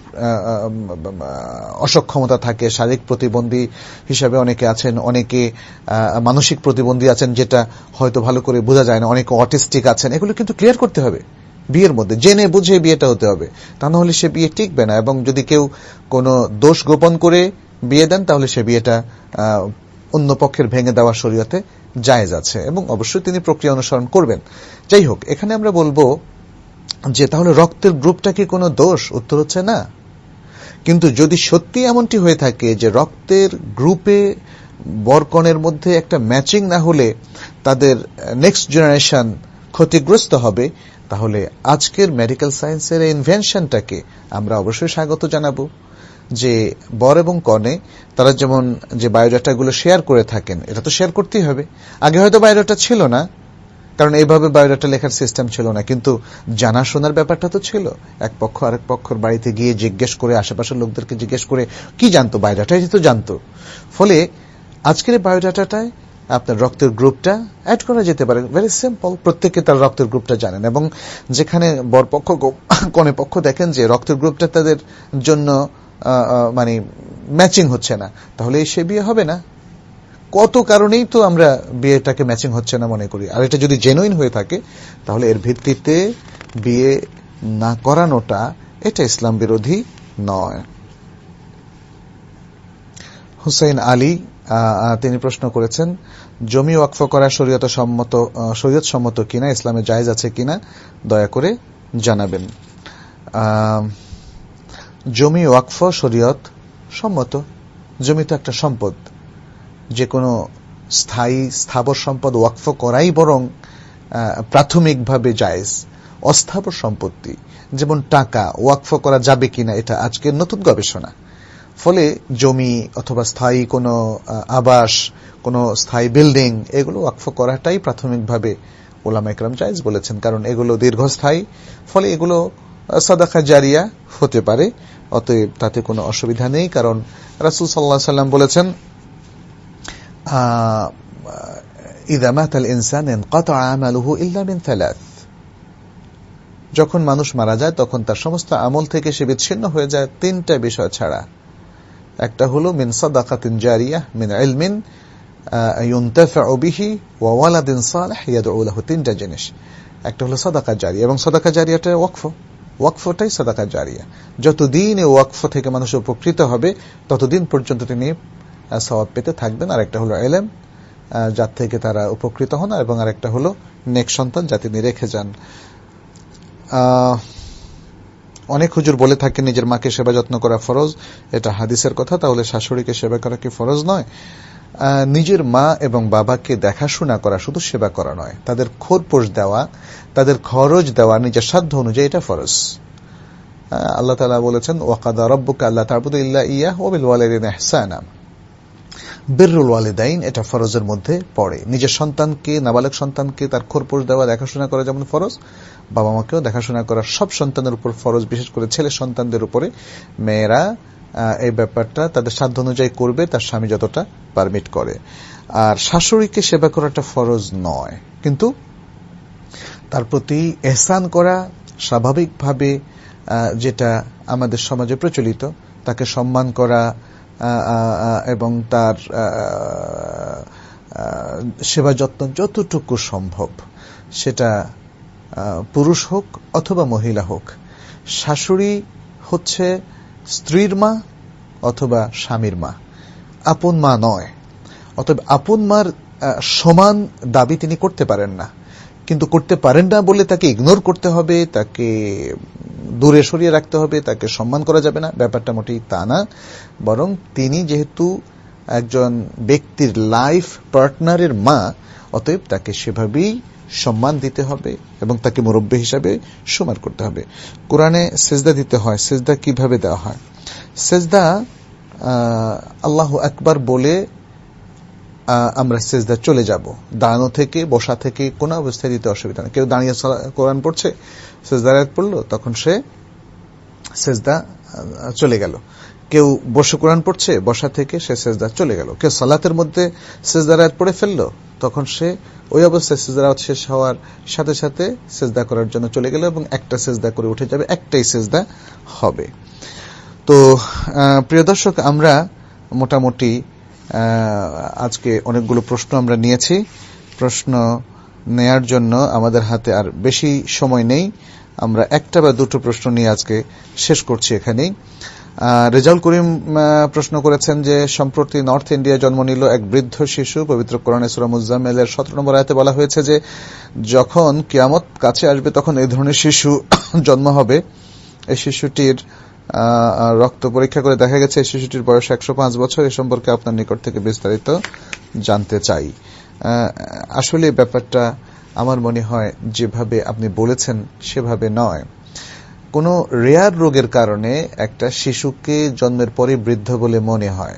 অসক্ষমতা থাকে, শারীরিক প্রতিবন্ধী হিসাবে অনেকে আছেন, অনেকে মানসিক প্রতিবন্ধী আছেন যেটা হয়তো ভালো করে বোঝা যায় না, অনেকে অটিস্টিক আছেন, এগুলো কিন্তু ক্লিয়ার করতে হবে বিয়ের মধ্যে, জেনে বুঝে বিয়েটা হতে হবে, তা না হলে সে বিয়ে টিকবে না। এবং যদি কেউ কোনো দোষ গোপন করে বিয়ে দেন তাহলে সে বিয়েটা অন্য পক্ষের ভেঙে দেওয়া শরীয়তে জায়েজ আছে এবং অবশ্যই তিনি প্রক্রিয়া অনুসরণ করবেন। যাই হোক, এখানে আমরা বলবো যে তাহলে রক্তের গ্রুপটা কি কোনো দোষ? উত্তর হচ্ছে না। কিন্তু যদি সত্যি এমনটি হয়ে থাকে যে রক্তের গ্রুপে বরকনের মধ্যে একটা ম্যাচিং না হলে তাদের নেক্সট জেনারেশন ক্ষতিগ্রস্ত হবে, তাহলে আজকের মেডিকেল সায়েন্সের ইনভেনশনটাকে আমরা অবশ্যই স্বাগত জানাবো। যে বর এবং কনে তারা যেমন যে বায়োডাটাগুলো শেয়ার করে থাকেন, এটা তো শেয়ার করতেই হবে। আগে হয়তো বায়োডাটা ছিল না, কারণ এইভাবে বায়োডাটা লেখার সিস্টেম ছিল না, কিন্তু জানাশোনার ব্যাপারটা তো ছিল। এক পক্ষ আরেক পক্ষের বাড়িতে গিয়ে জিজ্ঞেস করে, আশেপাশের লোকদেরকে জিজ্ঞেস করে কি জানতো, বায়োডাটাই তো জানতো। ফলে আজকের বায়োডাটাটায় আপনার রক্তের গ্রুপটা অ্যাড করা যেতে পারে। ভেরি সিম্পল, প্রত্যেকে তার রক্তের গ্রুপটা জানেন এবং যেখানে বরপক্ষ কনে পক্ষ দেখেন যে রক্তের গ্রুপটা তাদের জন্য মানে ম্যাচিং হচ্ছে না, তাহলে সে বিয়ে হবে না। কত কারণেই তো আমরা বিয়েটাকে ম্যাচিং হচ্ছে না মনে করি। আর এটা যদি জেনুইন হয়ে থাকে তাহলে এর ভিত্তিতে বিয়ে না করানোটা এটা ইসলাম বিরোধী নয়। হুসাইন আলী তিনি প্রশ্ন করেছেন, জমি ওয়াকফ করা শরীয়ত সম্মত শরীয়ত সম্মত কিনা, ইসলামে জায়েজ আছে কিনা, দয়া করে জানাবেন। জমি ওয়াকফ শরীয়ত সম্মত। জমি তো একটা সম্পদ, যে কোনো স্থায়ী স্থাবর সম্পদ ওয়াকফ করাই বরং প্রাথমিকভাবে জায়েজ। অস্থাবর সম্পত্তি যেমন টাকা ওয়াকফ করা যাবে কিনা এটা আজকের নতুন গবেষণা। ফলে জমি অথবা স্থায়ী কোনো আবাস, কোনো স্থায়ী বিল্ডিং, এগুলো ওয়াকফ করাটাই প্রাথমিকভাবে উলামা ইকরাম জায়েজ বলেছেন, কারণ এগুলো দীর্ঘস্থায়ী, ফলে এগুলো সাদাকা জারিয়া হতে পারে। অতএব তাতে কোনো অসুবিধা নেই, কারণ রাসূল সাল্লাল্লাহু আলাইহি ওয়াসাল্লাম বলেছেন, ইযা মাতাল ইনসান ইনকাতা আমালুহু ইল্লা মিন থালাথ, যখন মানুষ মারা যায় তখন তার সমস্ত আমল থেকে সে বিচ্ছিন্ন হয়ে যায় তিনটা বিষয় ছাড়া। একটা হলো মিন সাদাকাতিন জারিয়াহ মিন ইলমিন ইউনতাফাউ বিহি ওয়া ওয়ালাদিন সালিহ ইয়াদউ লাহু, তিনটা জিনিস। একটা হলো সাদাকা জারিয়া, এবং সাদাকা জারিয়াটা ওয়াকফ, ওয়াকফটাই সাদাকা জারিয়া। যতদিন এই ওয়াকফ থেকে মানুষ উপকৃত হবে ততদিন পর্যন্ত তিনি সওয়াব পেতে থাকবেন। আর একটা হলো ইলম, যার থেকে তারা উপকৃত হন, এবং আরেকটা হলো নেক সন্তান যা তিনি রেখে যান। অনেক হুজুর বলে থাকেন নিজের মাকে সেবা যত্ন করা ফরজ, এটা হাদিসের কথা, তাহলে শাশুড়িকে সেবা করা কি ফরজ নয়? নিজের মা এবং বাবাকে দেখাশোনা করা শুধু সেবা করা নয়, তাদের খোরপোশ দেওয়া, তাদের খরচ দেওয়া নিজের সাধ্য অনুযায়ী এটা ফরজ। আল্লাহ তাআলা বলেছেন ওয়াকাদা রাব্বুকা আল্লা তা'বুদু ইল্লা ইয়াহু ওয়া বিল ওয়ালিদাইনি ইহসানা, বিররুল ওয়ালিদাইন এটা ফরজের মধ্যে পড়ে। নিজের সন্তানকে, নাবালক সন্তানকে তার খোরপোশ দেওয়া, দেখাশোনা করা যেমন ফরজ, বাবা মাকেও দেখাশোনা করা সব সন্তানের উপর ফরজ, বিশেষ করে ছেলে সন্তানদের উপরে। মেয়েরা এই ব্যাপারটা তাদের সাধ্য অনুযায়ী করবে, তার স্বামী যতটা পারমিট করে। আর শাশুড়িকে সেবা করাটা ফরজ নয়, কিন্তু তার প্রতি ইহসান করা স্বাভাবিকভাবে যেটা আমাদের সমাজে প্রচলিত, তাকে সম্মান করা এবং তার সেবা যত্ন যতটুকু সম্ভব, সেটা পুরুষ হোক অথবা মহিলা হোক। শাশুড়ি হচ্ছে স্ত্রীর মা অথবা স্বামীর মা, আপন মা নয়। অতএব আপন মার সমান দাবি তিনি করতে পারেন না, কিন্তু করতে পারেন না বলে তাকে ইগনোর করতে হবে, তাকে দূরে সরিয়ে রাখতে হবে, তাকে সম্মান করা যাবে না, ব্যাপারটা মোটেই তা না। বরং তিনি যেহেতু একজন ব্যক্তির লাইফ পার্টনারের মা, অতএব তাকে সেভাবেই সম্মান দিতে হবে এবং তাকে মুরব্বী হিসাবে সুমার করতে হবে। কোরআনে সেজদা দিতে হয়। সেজদা কিভাবে দেওয়া হয়? সেজদা আল্লাহু আকবার বলে আমরা সেজদা চলে যাব। দাঁড়ানো থেকে, বসা থেকে কোনো অবস্থায় দিতে অসুবিধা নেই। কেউ দাঁড়িয়ে কোরআন পড়ছে, সেজদার আয়াত পড়লো, তখন সে সেজদা চলে গেল। কেউ বসে কোরআন পড়ছে, বসা থেকে সে সেজদা চলে গেল। কেউ সালাতের মধ্যে সেজদার আয়াত পড়ে ফেললো, তখন সে ওই অবস্থায় সেজদার আয়াত শেষ হওয়ার সাথে সাথে সেজদা করার জন্য চলে গেল এবং একটা সেজদা করে উঠে যাবে, একটাই সেজদা হবে। তো প্রিয় দর্শক, আমরা মোটামুটি আজকে অনেকগুলো প্রশ্ন আমরা নিয়েছি। প্রশ্ন নেয়ার জন্য আমাদের হাতে আর বেশি সময় নেই, আমরা একটা বা দুটো প্রশ্ন নিয়ে আজকে শেষ করছি এখানেই। রেজাউল করিম প্রশ্ন করেছেন যে সম্প্রতি নর্থ ইন্ডিয়া জন্ম নিল এক বৃদ্ধ শিশু। পবিত্র কোরআনে সূরা মুজাম্মিলের সতেরো নম্বর আয়াতে বলা হয়েছে যে যখন কিয়ামত কাছে আসবে তখন এই ধরনের শিশু জন্ম হবে। এই শিশুটির রক্ত পরীক্ষা করে দেখা গেছে এই শিশুটির বয়স একশো পাঁচ বছর। এ সম্পর্কে আপনার নিকট থেকে বিস্তারিত জানতে চাই। আসলে ব্যাপারটা আমার মনে হয় যেভাবে আপনি বলেছেন সেভাবে নয়। কোন রেয়ার রোগের কারণে একটা শিশুকে জন্মের পরে বৃদ্ধ বলে মনে হয়।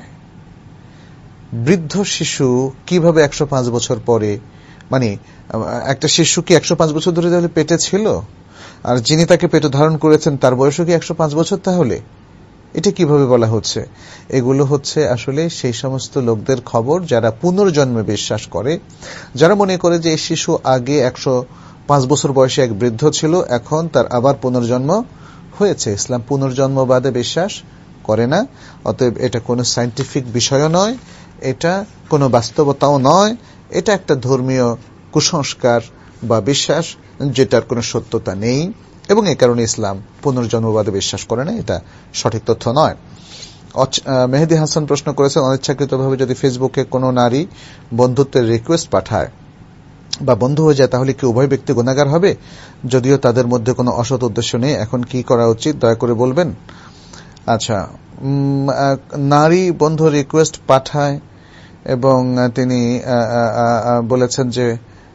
বৃদ্ধ শিশু কিভাবে একশো পাঁচ বছর পরে, মানে একটা শিশু কি একশো পাঁচ বছর ধরে তাহলে পেটে ছিল? আর যিনি তাকে পেটে ধারণ করেছেন তার বয়সও কি একশো পাঁচ বছর? তাহলে এটা কিভাবে বলা হচ্ছে? এগুলো হচ্ছে আসলে সেই সমস্ত লোকদের খবর যারা পুনর্জন্মে বিশ্বাস করে, যারা মনে করে যে এই শিশু আগে একশো পাঁচ বছর বয়সে এক বৃদ্ধ ছিল, এখন তার আবার পুনর্জন্ম হয়েছে। ইসলাম পুনর্জন্মবাদে বিশ্বাস করে না। অতএব এটা কোনো সায়েন্টিফিক বিষয়ও নয়, এটা কোনো বাস্তবতাও নয়, এটা একটা ধর্মীয় কুসংস্কার বা বিশ্বাস যেটার কোনো সত্যতা নেই, এবং এই কারণে ইসলাম পুনর্জন্মবাদে বিশ্বাস করে না। এটা সঠিক তথ্য নয়। মেহেদী হাসান প্রশ্ন করেছেন, অনিচ্ছাকৃতভাবে যদি ফেসবুকে কোনো নারী বন্ধুত্বের রিকোয়েস্ট পাঠায় বা বন্ধু হয়ে যায় তাহলে কি উভয় ব্যক্তি গুনাহগার হবে? যদিও তাদের মধ্যে কোনো অসৎ উদ্দেশ্য নেই, এখন কি করা উচিত দয়া করে বলবেন? আচ্ছা, নারী বন্ধু রিকোয়েস্ট পাঠায় এবং তিনি বলেছেন যে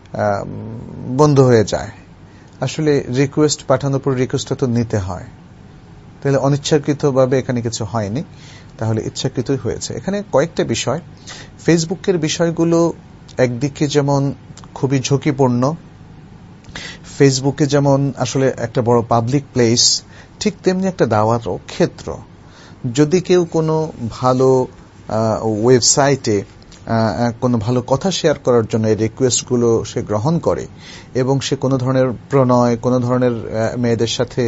বন্ধু হয়ে যায়। আসলে রিকোয়েস্ট পাঠানোর পর রিকোয়েস্টটা তো নিতে হয়, তাহলে অনিচ্ছাকৃতভাবে এখানে কিছু হয়নি, তাহলে ইচ্ছাকৃতই হয়েছে। এখানে কয়েকটা বিষয়। ফেসবুকের বিষয়গুলো একদিকে যেমন খুবই ঝুঁকিপূর্ণ, ফেসবুকে যেমন আসলে একটা বড় পাবলিক প্লেস, ঠিক তেমনি একটা দাওয়াতও ক্ষেত্র। যদি কেউ কোনো ভালো ওয়েবসাইটে কোনো ভালো কথা শেয়ার করার জন্য এই রিকোয়েস্টগুলো সে গ্রহণ করে এবং সে কোনো ধরনের প্রণয়, কোনো ধরনের মেয়েদের সাথে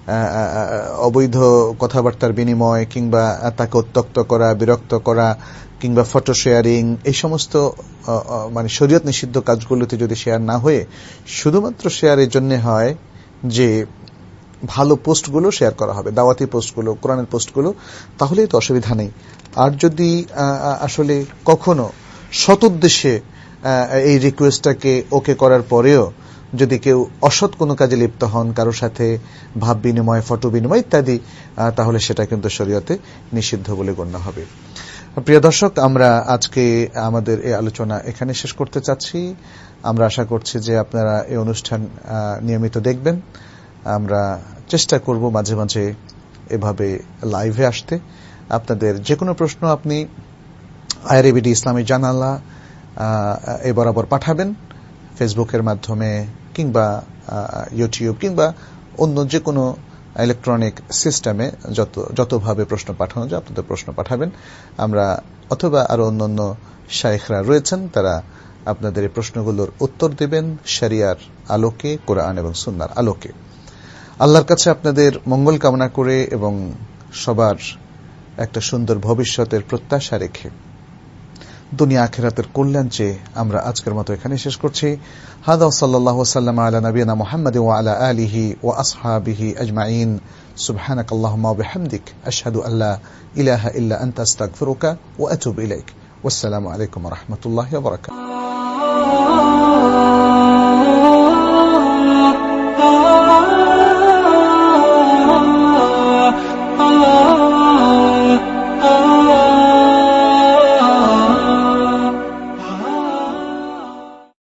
অবৈধ কথাবার্তার বিনিময় কিংবা তাকে উত্ত্যক্ত করা, বিরক্ত করা কিংবা ফটো শেয়ারিং, এই সমস্ত মানে শরীয়ত নিষিদ্ধ কাজগুলোতে যদি শেয়ার না হয়ে শুধুমাত্র শেয়ারের জন্য হয় যে ভালো পোস্টগুলো শেয়ার করা হবে, দাওয়াতি পোস্টগুলো, কোরআনের পোস্টগুলো, তাহলে তো অসুবিধা নেই। আর যদি আসলে কখনো সৎ উদ্দেশ্যে এই রিকোয়েস্টটাকে ওকে করার পরেও যদি কেউ অসৎ কোনো কাজে লিপ্ত হন, কারোর সাথে ভাব বিনিময়, ফটো বিনিময় ইত্যাদি, তাহলে সেটা কিন্তু শরীয়তে নিষিদ্ধ বলে গণ্য হবে। প্রিয় দর্শক, আমরা আজকে আমাদের এই আলোচনা এখানে শেষ করতে চাচ্ছি। আমরা আশা করছি যে আপনারা এই অনুষ্ঠান নিয়মিত দেখবেন। আমরা চেষ্টা করব মাঝে মাঝে এভাবে লাইভে আসতে। আপনাদের যে কোনো প্রশ্ন আপনি আইআরএবিডি ইসলামী জানালা এ বরাবর পাঠাবেন, ফেসবুকের মাধ্যমে কিংবা ইউটিউব কিংবা অন্য যে কোনো ইলেকট্রনিক সিস্টেমে যত যতভাবে প্রশ্ন পাঠানো যায় আপনাদের প্রশ্ন পাঠাবেন। আমরা অথবা আরো অন্যান্য শায়েখরা রয়েছেন, তারা আপনাদের এই প্রশ্নগুলোর উত্তর দেবেন শরিয়ার আলোকে, কোরআন এবং সুন্নাহর আলোকে। আল্লাহর কাছে আপনাদের মঙ্গল কামনা করে এবং সবার একটা সুন্দর ভবিষ্যতের প্রত্যাশা রেখে দুনিয়া আখিরাতের কল্যাণ চেয়ে আমরা আজকের মতো এখানে শেষ করছি। হাদা সাল্লাল্লাহু ওয়াসাল্লাম আলা নবিয়িনা মুহাম্মাদ ওয়া আলা আলিহি ওয়া আসহাবিহি আজমাইন। সুবহানাকাল্লাহুম্মা ওয়া বিহামদিক আশহাদু আল্লা ইলাহা ইল্লা আনতা আস্তাগফিরুকা ওয়া আতুবু ইলাইক। ওয়াসসালামু আলাইকুম ওয়া রাহমাতুল্লাহি ওয়া বারাকাতুহু।